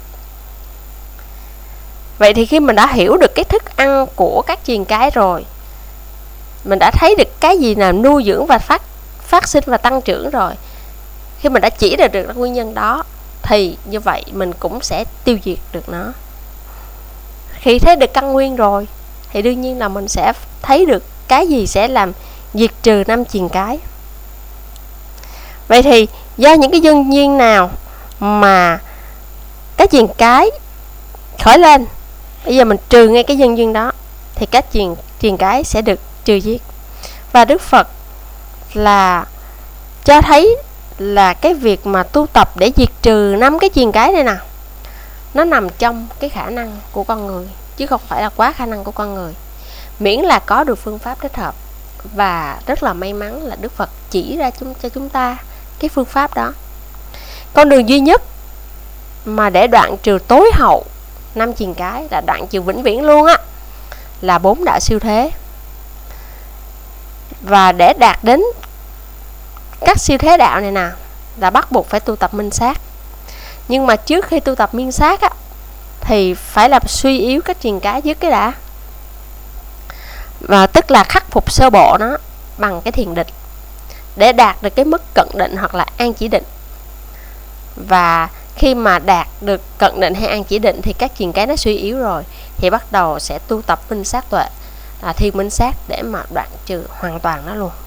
Speaker 1: Vậy thì khi mình đã hiểu được cái thức ăn của các triền cái rồi, mình đã thấy được cái gì là nuôi dưỡng và phát sinh và tăng trưởng rồi, khi mình đã chỉ ra được nguyên nhân đó, thì như vậy mình cũng sẽ tiêu diệt được nó. khi thấy được căn nguyên rồi thì đương nhiên là mình sẽ thấy được cái gì sẽ làm diệt trừ năm triền cái. Vậy thì do những cái nhân duyên nào mà cái triền cái khởi lên, bây giờ mình trừ ngay cái nhân duyên đó thì các triền cái sẽ được trừ diệt. Và Đức Phật là cho thấy là cái việc mà tu tập để diệt trừ 5 cái triền cái này nè, nó nằm trong cái khả năng của con người, chứ không phải là quá khả năng của con người, miễn là có được phương pháp thích hợp. Và rất là may mắn là Đức Phật chỉ ra cho chúng ta cái phương pháp đó. Con đường duy nhất mà để đoạn trừ tối hậu 5 triền cái, là đoạn trừ vĩnh viễn luôn á, là 4 đạo siêu thế. Và để đạt đến các siêu thế đạo này nè là bắt buộc phải tu tập minh sát. Nhưng mà trước khi tu tập minh sát á, thì phải làm suy yếu các triền cái trước cái đã. Và tức là khắc phục sơ bộ nó bằng cái thiền định để đạt được cái mức cận định hoặc là an chỉ định. Và khi mà đạt được cận định hay an chỉ định thì các triền cái nó suy yếu rồi thì bắt đầu sẽ tu tập minh sát tuệ, là thiên minh sát, để mà đoạn trừ hoàn toàn nó luôn.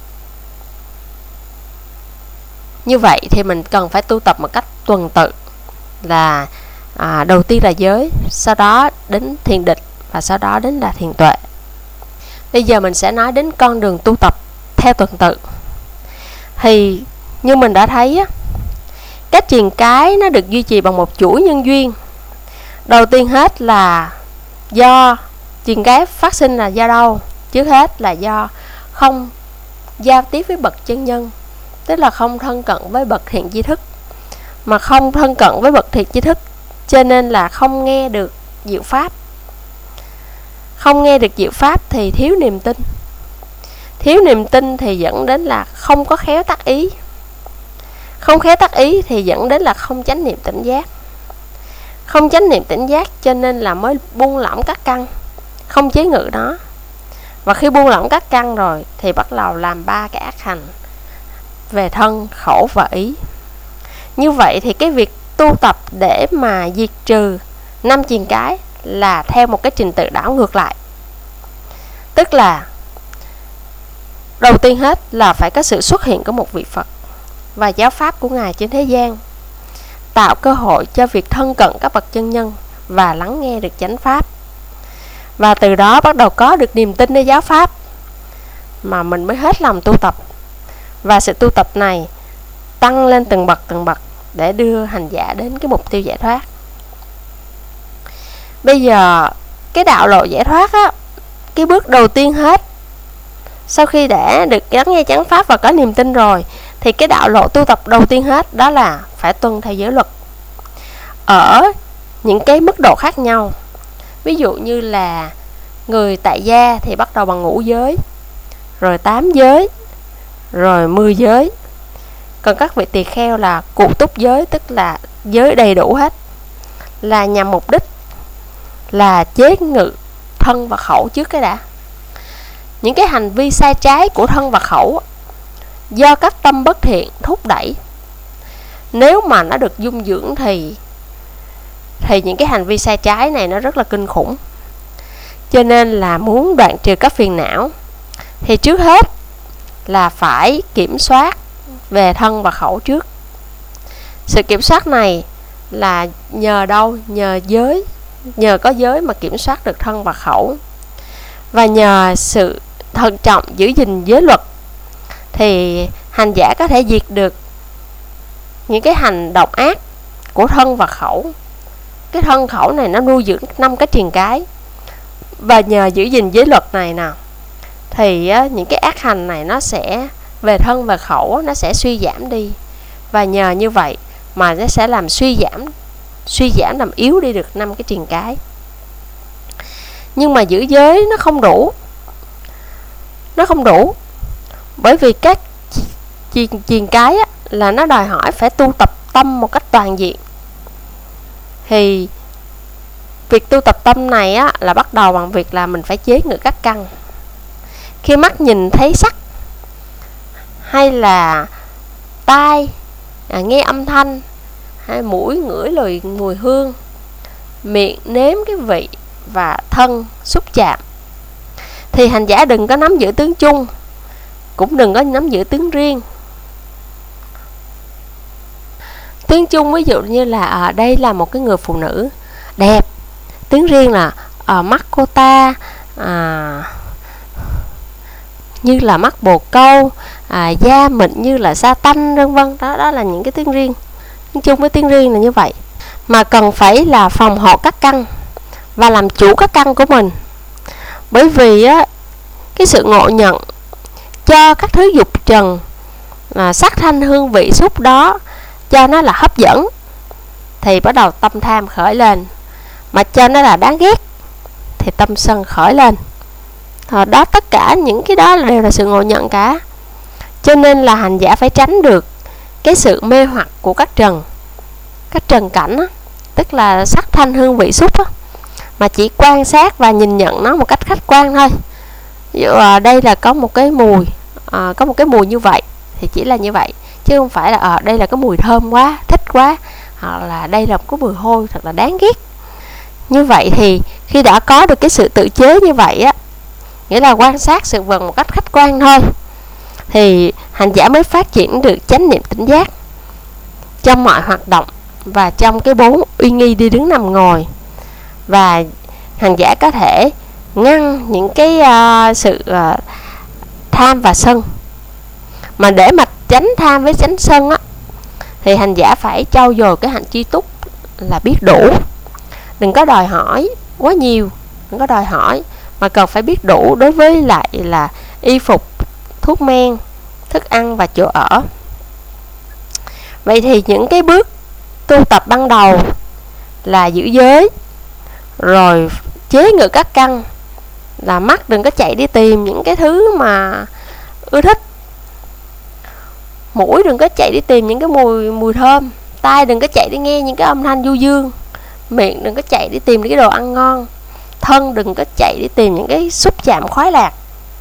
Speaker 1: Như vậy thì mình cần phải tu tập một cách tuần tự, là đầu tiên là giới, sau đó đến thiền định và sau đó đến là thiền tuệ. Bây giờ mình sẽ nói đến con đường tu tập theo tuần tự. Thì như mình đã thấy á, các triền cái nó được duy trì bằng một chuỗi nhân duyên. Đầu tiên hết là do triền cái phát sinh là do đâu? Trước hết là do không giao tiếp với bậc chân nhân, tức là không thân cận với bậc thiện tri thức. Mà không thân cận với bậc thiện tri thức cho nên là không nghe được diệu pháp. Không nghe được diệu pháp thì thiếu niềm tin. Thiếu niềm tin thì dẫn đến là không có khéo tác ý. Không khéo tác ý thì dẫn đến là không chánh niệm tỉnh giác. Không chánh niệm tỉnh giác cho nên là mới buông lỏng các căn, không chế ngự nó. Và khi buông lỏng các căn rồi thì bắt đầu làm 3 cái ác hành về thân, khẩu và ý. Như vậy thì cái việc tu tập để mà diệt trừ 5 triền cái là theo một cái trình tự đảo ngược lại. Tức là đầu tiên hết là phải có sự xuất hiện của một vị Phật và giáo pháp của Ngài trên thế gian, tạo cơ hội cho việc thân cận các bậc chân nhân và lắng nghe được chánh pháp. Và từ đó bắt đầu có được niềm tin nơi giáo pháp mà mình mới hết lòng tu tập. Và sự tu tập này tăng lên từng bậc để đưa hành giả đến cái mục tiêu giải thoát. Bây giờ cái đạo lộ giải thoát á, cái bước đầu tiên hết, sau khi đã được lắng nghe chánh pháp và có niềm tin rồi, thì cái đạo lộ tu tập đầu tiên hết đó là phải tuân theo giới luật ở những cái mức độ khác nhau. Ví dụ như là người tại gia thì bắt đầu bằng ngũ giới, rồi 8 giới, rồi 10 giới. Còn các vị tỳ kheo là cụ túc giới, tức là giới đầy đủ hết, là nhằm mục đích là chế ngự thân và khẩu trước cái đã. Những cái hành vi sai trái của thân và khẩu do các tâm bất thiện thúc đẩy, nếu mà nó được dung dưỡng thì những cái hành vi sai trái này nó rất là kinh khủng. Cho nên là muốn đoạn trừ các phiền não thì trước hết là phải kiểm soát về thân và khẩu trước. Sự kiểm soát này là nhờ đâu? Nhờ giới. Nhờ có giới mà kiểm soát được thân và khẩu. Và nhờ sự thận trọng giữ gìn giới luật thì hành giả có thể diệt được những cái hành độc ác của thân và khẩu. Cái thân khẩu này nó nuôi dưỡng 5 cái triền cái. Và nhờ giữ gìn giới luật này nào thì những cái ác hành này nó sẽ về thân và khẩu nó sẽ suy giảm đi. Và nhờ như vậy mà nó sẽ làm suy giảm làm yếu đi được 5 cái triền cái. Nhưng mà giữ giới nó không đủ. Nó không đủ. Bởi vì các triền cái là nó đòi hỏi phải tu tập tâm một cách toàn diện. Thì việc tu tập tâm này là bắt đầu bằng việc là mình phải chế ngự các căn. Khi mắt nhìn thấy sắc, hay là tai nghe âm thanh, hay mũi ngửi lời mùi hương, miệng nếm cái vị và thân xúc chạm. Thì hành giả đừng có nắm giữ tướng chung, cũng đừng có nắm giữ tướng riêng. Tướng chung ví dụ như là ở đây là một cái người phụ nữ đẹp, tướng riêng là mắt cô ta như là mắt bồ câu, da mịn như là sa tanh, vân vân. Đó là những cái tiếng riêng. Tiếng chung với tiếng riêng là như vậy. Mà cần phải là phòng hộ các căn và làm chủ các căn của mình. Bởi vì á, cái sự ngộ nhận cho các thứ dục trần, sắc thanh hương vị xúc đó cho nó là hấp dẫn, thì bắt đầu tâm tham khởi lên. Mà cho nó là đáng ghét thì tâm sân khởi lên. Đó, tất cả những cái đó đều là sự ngộ nhận cả. Cho nên là hành giả phải tránh được cái sự mê hoặc của các trần cảnh á, tức là sắc thanh hương vị xúc á, mà chỉ quan sát và nhìn nhận nó một cách khách quan thôi. Ví dụ đây là có một cái mùi như vậy thì chỉ là như vậy, chứ không phải là đây là cái mùi thơm quá, thích quá, hoặc là đây là một cái mùi hôi thật là đáng ghét. Như vậy thì khi đã có được cái sự tự chế như vậy á, nghĩa là quan sát sự vật một cách khách quan thôi, thì hành giả mới phát triển được chánh niệm tỉnh giác trong mọi hoạt động và trong cái 4 uy nghi đi đứng nằm ngồi. Và hành giả có thể ngăn những cái sự tham và sân. Mà để mà tránh tham với tránh sân á, thì hành giả phải trau dồi cái hạnh tri túc là biết đủ. Đừng có đòi hỏi quá nhiều, đừng có đòi hỏi, mà cần phải biết đủ đối với lại là y phục, thuốc men, thức ăn và chỗ ở. Vậy thì những cái bước tu tập ban đầu là giữ giới, rồi chế ngự các căn, là mắt đừng có chạy đi tìm những cái thứ mà ưa thích, mũi đừng có chạy đi tìm những cái mùi thơm, tai đừng có chạy đi nghe những cái âm thanh du dương, miệng đừng có chạy đi tìm những cái đồ ăn ngon, thân đừng có chạy đi tìm những cái xúc chạm khoái lạc.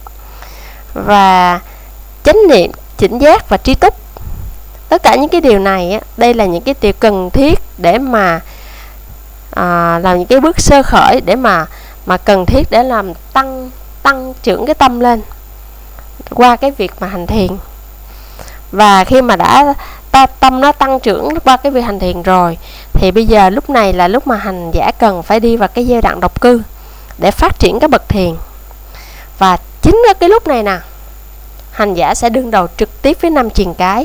Speaker 1: Và chánh niệm, chỉnh giác và tri túc, tất cả những cái điều này á, đây là những cái điều cần thiết để mà làm những cái bước sơ khởi để mà cần thiết để làm tăng trưởng cái tâm lên qua cái việc mà hành thiền. Và khi mà đã tâm nó tăng trưởng qua cái việc hành thiền rồi, thì bây giờ lúc này là lúc mà hành giả cần phải đi vào cái giai đoạn độc cư để phát triển các bậc thiền. Và chính ở cái lúc này nè, hành giả sẽ đương đầu trực tiếp với 5 triền cái.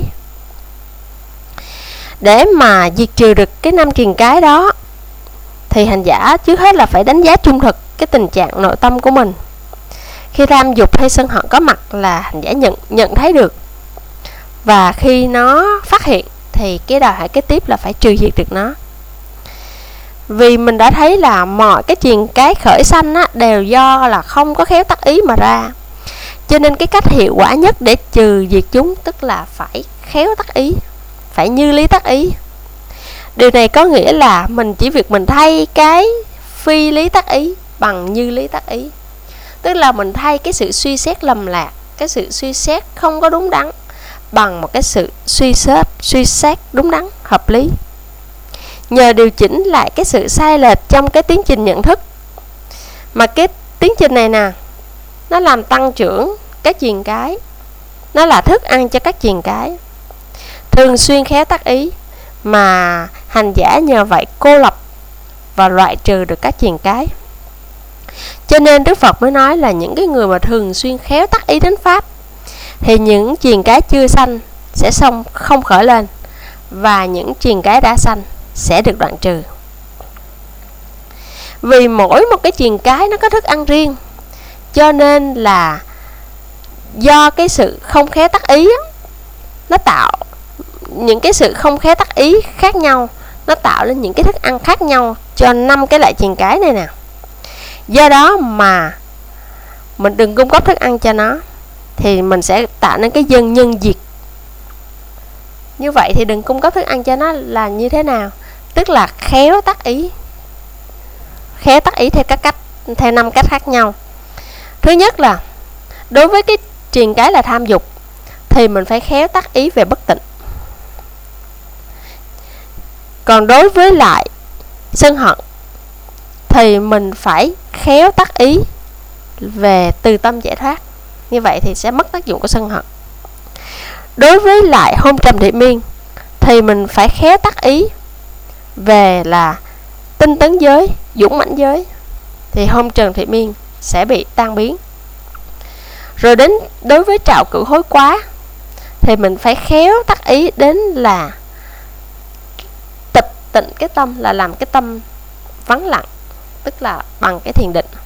Speaker 1: Để mà diệt trừ được cái 5 triền cái đó, thì hành giả trước hết là phải đánh giá trung thực cái tình trạng nội tâm của mình. Khi tham dục hay sân hận có mặt là hành giả nhận thấy được. Và khi nó phát hiện thì cái đòi hỏi kế tiếp là phải trừ diệt được nó. Vì mình đã thấy là mọi cái triền cái khởi sanh á, đều do là không có khéo tác ý mà ra. Cho nên cái cách hiệu quả nhất để trừ diệt chúng tức là phải khéo tác ý, phải như lý tác ý. Điều này có nghĩa là mình thay cái phi lý tác ý bằng như lý tác ý. Tức là mình thay cái sự suy xét lầm lạc, cái sự suy xét không có đúng đắn bằng một cái sự suy xét đúng đắn, hợp lý. Nhờ điều chỉnh lại cái sự sai lệch trong cái tiến trình nhận thức, mà cái tiến trình này nè, nó làm tăng trưởng các triền cái, nó là thức ăn cho các triền cái. Thường xuyên khéo tác ý mà hành giả nhờ vậy cô lập và loại trừ được các triền cái. Cho nên Đức Phật mới nói là những cái người mà thường xuyên khéo tác ý đến Pháp thì những triền cái chưa sanh sẽ không khởi lên, và những triền cái đã sanh sẽ được đoạn trừ. Vì mỗi một cái triền cái nó có thức ăn riêng, cho nên là do cái sự không khéo tác ý á, nó tạo những cái sự không khéo tác ý khác nhau, nó tạo lên những cái thức ăn khác nhau cho 5 cái loại triền cái này nè. Do đó mà mình đừng cung cấp thức ăn cho nó, thì mình sẽ tạo nên cái dân nhân diệt. Như vậy thì đừng cung cấp thức ăn cho nó là như thế nào? Tức là khéo tác ý. Khéo tác ý theo 5 cách khác nhau. Thứ nhất là đối với cái triền cái là tham dục thì mình phải khéo tác ý về bất tịnh. Còn đối với lại sân hận thì mình phải khéo tác ý về từ tâm giải thoát. Như vậy thì sẽ mất tác dụng của sân hận. Đối với lại hôn trầm thị miên thì mình phải khéo tác ý về là tinh tấn giới, dũng mãnh giới, thì hôn trầm thị miên sẽ bị tan biến. Rồi đến đối với trạo cử hối quá thì mình phải khéo tác ý đến là tịch tịnh cái tâm, là làm cái tâm vắng lặng, tức là bằng cái thiền định.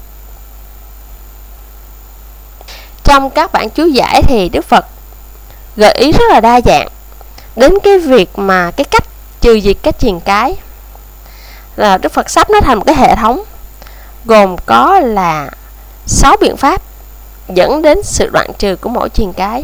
Speaker 1: Trong các bản chú giải thì Đức Phật gợi ý rất là đa dạng đến cái việc mà cái cách trừ diệt các triền cái, là Đức Phật sắp nó thành một cái hệ thống gồm có là 6 biện pháp dẫn đến sự đoạn trừ của mỗi triền cái,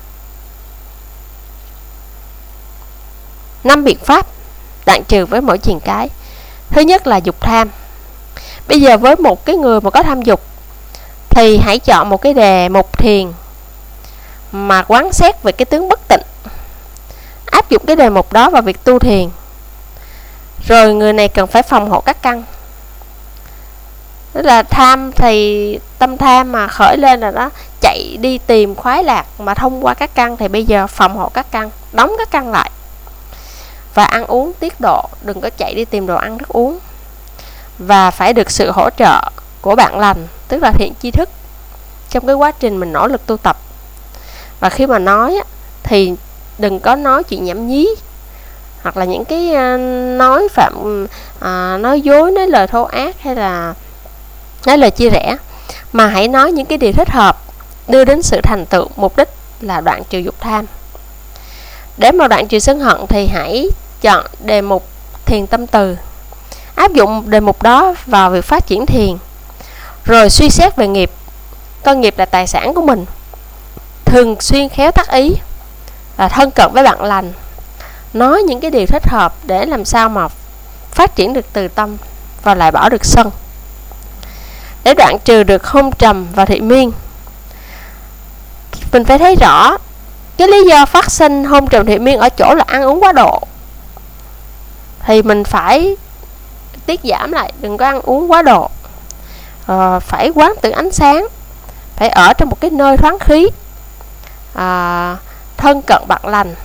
Speaker 1: 5 biện pháp đoạn trừ với mỗi triền cái. Thứ nhất là dục tham. Bây giờ với một cái người mà có tham dục thì hãy chọn một cái đề mục thiền mà quán xét về cái tướng bất tịnh, áp dụng cái đề mục đó vào việc tu thiền. Rồi người này cần phải phòng hộ các căn. Tức là tham thì tâm tham mà khởi lên là nó chạy đi tìm khoái lạc, mà thông qua các căn thì bây giờ phòng hộ các căn, đóng các căn lại. Và ăn uống tiết độ, đừng có chạy đi tìm đồ ăn thức uống. Và phải được sự hỗ trợ của bạn lành, tức là thiện tri thức, trong cái quá trình mình nỗ lực tu tập. Và khi mà nói thì đừng có nói chuyện nhảm nhí, hoặc là những cái nói nói dối, nói lời thô ác, hay là nói lời chia rẽ, mà hãy nói những cái điều thích hợp đưa đến sự thành tựu, mục đích là đoạn trừ dục tham. Để mà đoạn trừ sân hận thì hãy chọn đề mục thiền tâm từ, áp dụng đề mục đó vào việc phát triển thiền. Rồi suy xét về nghiệp, coi nghiệp là tài sản của mình, thường xuyên khéo tác ý, là thân cận với bạn lành, nói những cái điều thích hợp để làm sao mà phát triển được từ tâm và lại bỏ được sân. Để đoạn trừ được hôn trầm và thị miên, mình phải thấy rõ cái lý do phát sinh hôn trầm thị miên ở chỗ là ăn uống quá độ, thì mình phải tiết giảm lại, đừng có ăn uống quá độ. Phải quán tưởng ánh sáng, phải ở trong một cái nơi thoáng khí, thân cận bạn lành,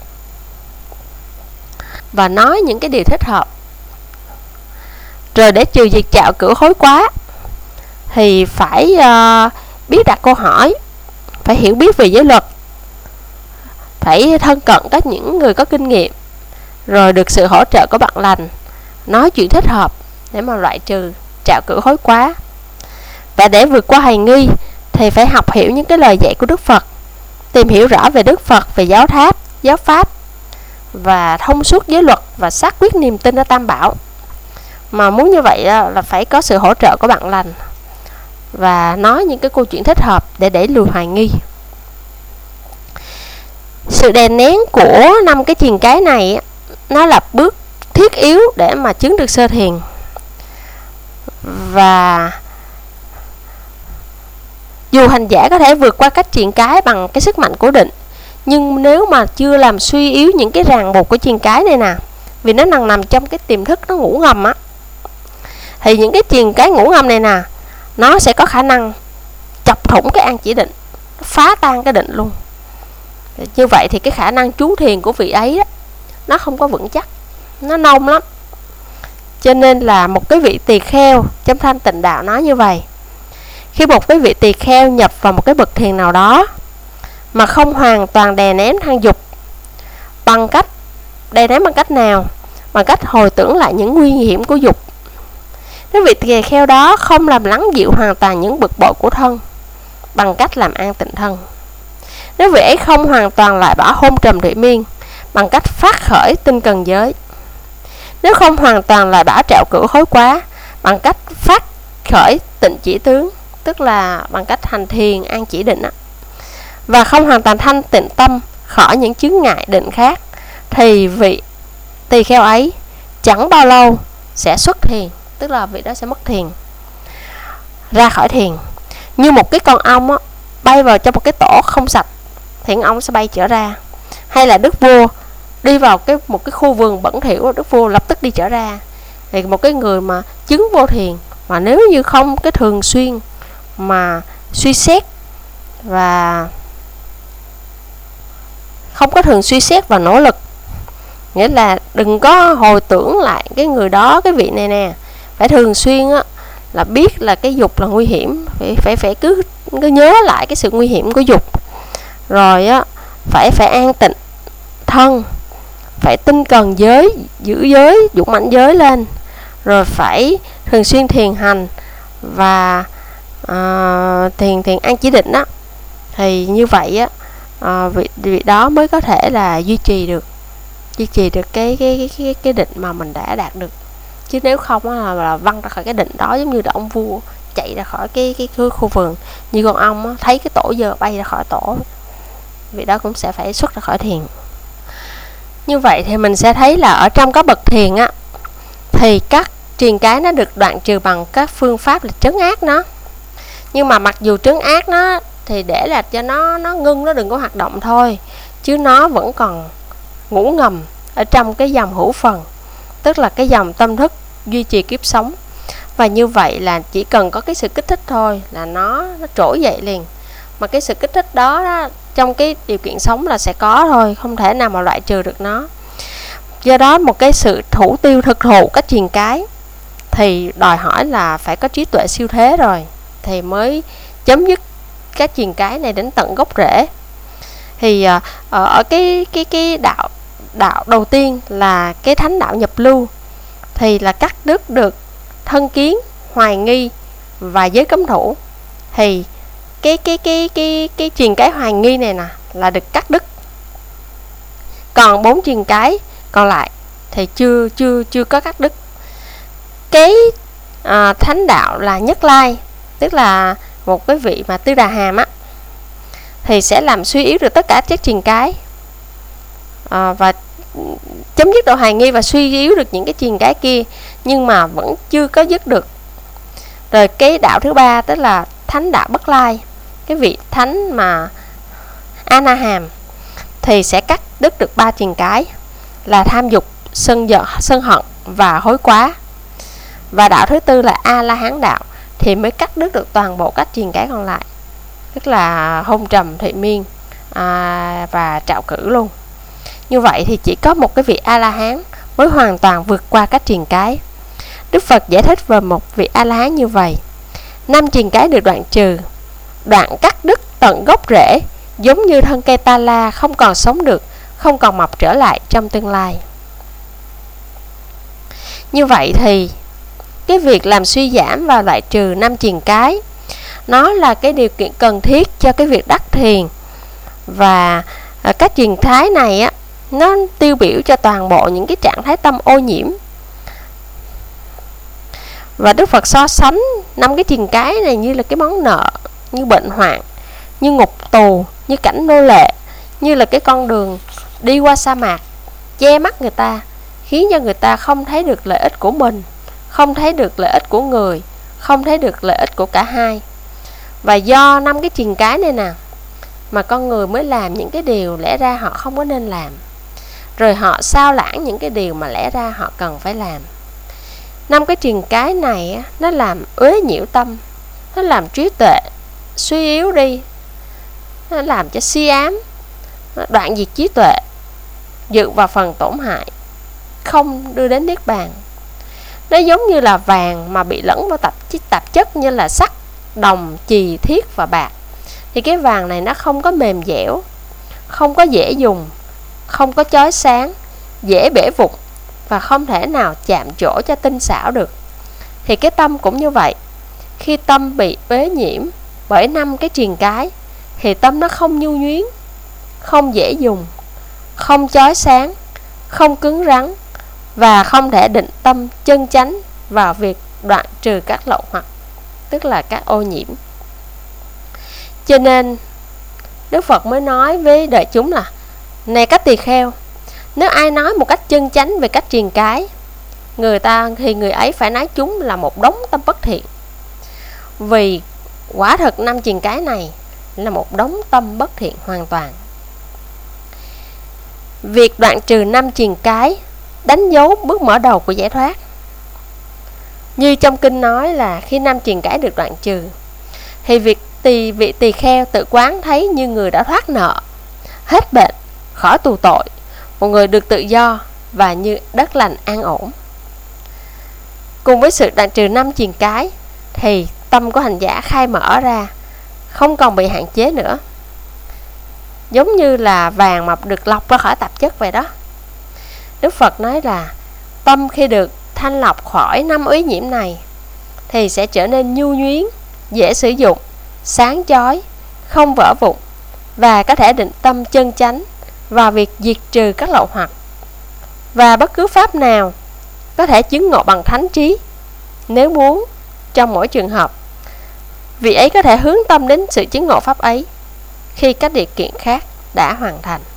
Speaker 1: và nói những cái điều thích hợp. Rồi để trừ diệt trạo cử hối quá thì phải biết đặt câu hỏi, phải hiểu biết về giới luật, phải thân cận các những người có kinh nghiệm, rồi được sự hỗ trợ của bạn lành, nói chuyện thích hợp để mà loại trừ trạo cử hối quá. Và để vượt qua hoài nghi thì phải học hiểu những cái lời dạy của Đức Phật, tìm hiểu rõ về Đức Phật, về giáo tháp, giáo pháp, và thông suốt giới luật, và xác quyết niềm tin ở Tam Bảo. Mà muốn như vậy là phải có sự hỗ trợ của bạn lành, và nói những cái câu chuyện thích hợp để đẩy lùi hoài nghi. Sự đè nén của 5 cái triền cái này nó là bước thiết yếu để mà chứng được sơ thiền. Và dù hành giả có thể vượt qua các triền cái bằng cái sức mạnh của định, nhưng nếu mà chưa làm suy yếu những cái ràng buộc của triền cái này nè, vì nó nằm trong cái tiềm thức, nó ngủ ngầm á, thì những cái triền cái ngủ ngầm này nè, nó sẽ có khả năng chọc thủng cái an chỉ định, phá tan cái định luôn. Như vậy thì cái khả năng trú thiền của vị ấy đó, nó không có vững chắc, nó nông lắm. Cho nên là một cái vị tỳ kheo trong Thanh Tịnh Đạo nói như vậy: khi một cái vị tỳ kheo nhập vào một cái bậc thiền nào đó mà không hoàn toàn đè nén tham dục, bằng cách đè nén bằng cách nào? Bằng cách hồi tưởng lại những nguy hiểm của dục. Cái vị tỳ kheo đó không làm lắng dịu hoàn toàn những bực bội của thân bằng cách làm an tịnh thân. Nếu vị ấy không hoàn toàn loại bỏ hôn trầm thị miên bằng cách phát khởi tinh cần giới. Nếu không hoàn toàn loại bỏ trạo cử hối quá bằng cách phát khởi tịnh chỉ tướng, tức là bằng cách hành thiền an chỉ định, và không hoàn toàn thanh tịnh tâm khỏi những chướng ngại định khác, thì vị tỳ kheo ấy chẳng bao lâu sẽ xuất thiền, tức là vị đó sẽ mất thiền, ra khỏi thiền. Như một cái con ong bay vào trong một cái tổ không sạch thì con ong sẽ bay trở ra. Hay là đức vua đi vào một cái khu vườn bẩn thỉu, đức vua lập tức đi trở ra. Thì một cái người mà chứng vô thiền Mà nếu như không cái thường xuyên mà suy xét và không có thường suy xét và nỗ lực, nghĩa là đừng có hồi tưởng lại cái người đó, cái vị này nè, phải thường xuyên á là biết là cái dục là nguy hiểm, phải cứ nhớ lại cái sự nguy hiểm của dục, rồi á phải an tịnh thân, phải tinh cần giới, giữ giới, dũng mãnh giới lên, rồi phải thường xuyên thiền hành và thiền an chỉ định đó, thì như vậy á việc đó mới có thể là duy trì được cái định mà mình đã đạt được. Chứ nếu không á là văng ra khỏi cái định đó, giống như là ông vua chạy ra khỏi cái khu vườn, như con ong á, thấy cái tổ dơ bay ra khỏi tổ, vì đó cũng sẽ phải xuất ra khỏi thiền. Như vậy thì mình sẽ thấy là ở trong các bậc thiền á, thì các triền cái nó được đoạn trừ bằng các phương pháp là trấn ác nó. Nhưng mà mặc dù trấn ác nó thì để là cho nó ngưng, nó đừng có hoạt động thôi, chứ nó vẫn còn ngủ ngầm ở trong cái dòng hữu phần, tức là cái dòng tâm thức duy trì kiếp sống. Và như vậy là chỉ cần có cái sự kích thích thôi là nó trỗi dậy liền. Mà cái sự kích thích đó trong cái điều kiện sống là sẽ có thôi, không thể nào mà loại trừ được nó. Do đó một cái sự thủ tiêu thực thụ các triền cái thì đòi hỏi là phải có trí tuệ siêu thế rồi, thì mới chấm dứt các triền cái này đến tận gốc rễ. Thì ở cái đạo đầu tiên là cái thánh đạo nhập lưu, thì là cắt đứt được thân kiến, hoài nghi và giới cấm thủ. Thì cái triền cái hoài nghi này nè là được cắt đứt. Còn 4 triền cái còn lại thì chưa có cắt đứt. Cái thánh đạo là Nhất Lai, tức là một cái vị mà Tư Đà Hàm á, thì sẽ làm suy yếu được tất cả các triền cái, và chấm dứt độ hoài nghi và suy yếu được những cái triền cái kia, nhưng mà vẫn chưa có dứt được. Rồi cái đạo thứ ba tức là thánh đạo Bất Lai, cái vị thánh mà A Na Hàm, thì sẽ cắt đứt được 3 triền cái là tham dục, sân hận và hối quá. Và đạo thứ tư là A La Hán đạo, thì mới cắt đứt được toàn bộ các triền cái còn lại, tức là hôn trầm, thụy miên và trạo cử luôn. Như vậy thì chỉ có một cái vị A La Hán mới hoàn toàn vượt qua các triền cái. Đức Phật giải thích về một vị A La Hán như vậy: 5 triền cái được đoạn trừ, đoạn cắt đứt tận gốc rễ, giống như thân cây ta la không còn sống được, không còn mọc trở lại trong tương lai. Như vậy thì cái việc làm suy giảm và loại trừ 5 triền cái, nó là cái điều kiện cần thiết cho cái việc đắc thiền. Và các triền thái này á, nó tiêu biểu cho toàn bộ những cái trạng thái tâm ô nhiễm. Và Đức Phật so sánh 5 cái triền cái này như là cái món nợ, như bệnh hoạn, như ngục tù, như cảnh nô lệ, như là cái con đường đi qua sa mạc, che mắt người ta, khiến cho người ta không thấy được lợi ích của mình, không thấy được lợi ích của người, không thấy được lợi ích của cả hai. Và do 5 cái triền cái này nè mà con người mới làm những cái điều lẽ ra họ không có nên làm, rồi họ sao lãng những cái điều mà lẽ ra họ cần phải làm. 5 cái triền cái này nó làm uế nhiễu tâm, nó làm trí tuệ suy yếu đi, nó làm cho si ám, nó đoạn diệt trí tuệ, dự vào phần tổn hại, không đưa đến niết bàn. Nó giống như là vàng mà bị lẫn vào tạp chất như là sắt, đồng, chì, thiết và bạc. Thì cái vàng này nó không có mềm dẻo, không có dễ dùng, không có chói sáng, dễ bể vụn và không thể nào chạm trổ cho tinh xảo được. Thì cái tâm cũng như vậy. Khi tâm bị uế nhiễm bởi 5 cái triền cái thì tâm nó không nhu nhuyến, không dễ dùng, không chói sáng, không cứng rắn và không thể định tâm chân chánh vào việc đoạn trừ các lậu hoặc, tức là các ô nhiễm. Cho nên Đức Phật mới nói với đại chúng là: này các tỳ kheo, nếu ai nói một cách chân chánh về các triền cái thì người ấy phải nói chúng là một đống tâm bất thiện. Vì quả thực 5 triền cái này là một đống tâm bất thiện hoàn toàn. Việc đoạn trừ 5 triền cái đánh dấu bước mở đầu của giải thoát. Như trong kinh nói là khi năm truyền cái được đoạn trừ, thì vị tỳ kheo tự quán thấy như người đã thoát nợ, hết bệnh, khỏi tù tội, một người được tự do và như đất lành an ổn. Cùng với sự đoạn trừ năm truyền cái thì tâm của hành giả khai mở ra, không còn bị hạn chế nữa, giống như là vàng mà được lọc ra khỏi tạp chất vậy đó. Đức Phật nói là tâm khi được thanh lọc khỏi 5 uế nhiễm này thì sẽ trở nên nhu nhuyến, dễ sử dụng, sáng chói, không vỡ vụn, và có thể định tâm chân chánh vào việc diệt trừ các lậu hoặc. Và bất cứ pháp nào có thể chứng ngộ bằng thánh trí, nếu muốn, trong mỗi trường hợp, vị ấy có thể hướng tâm đến sự chứng ngộ pháp ấy khi các điều kiện khác đã hoàn thành.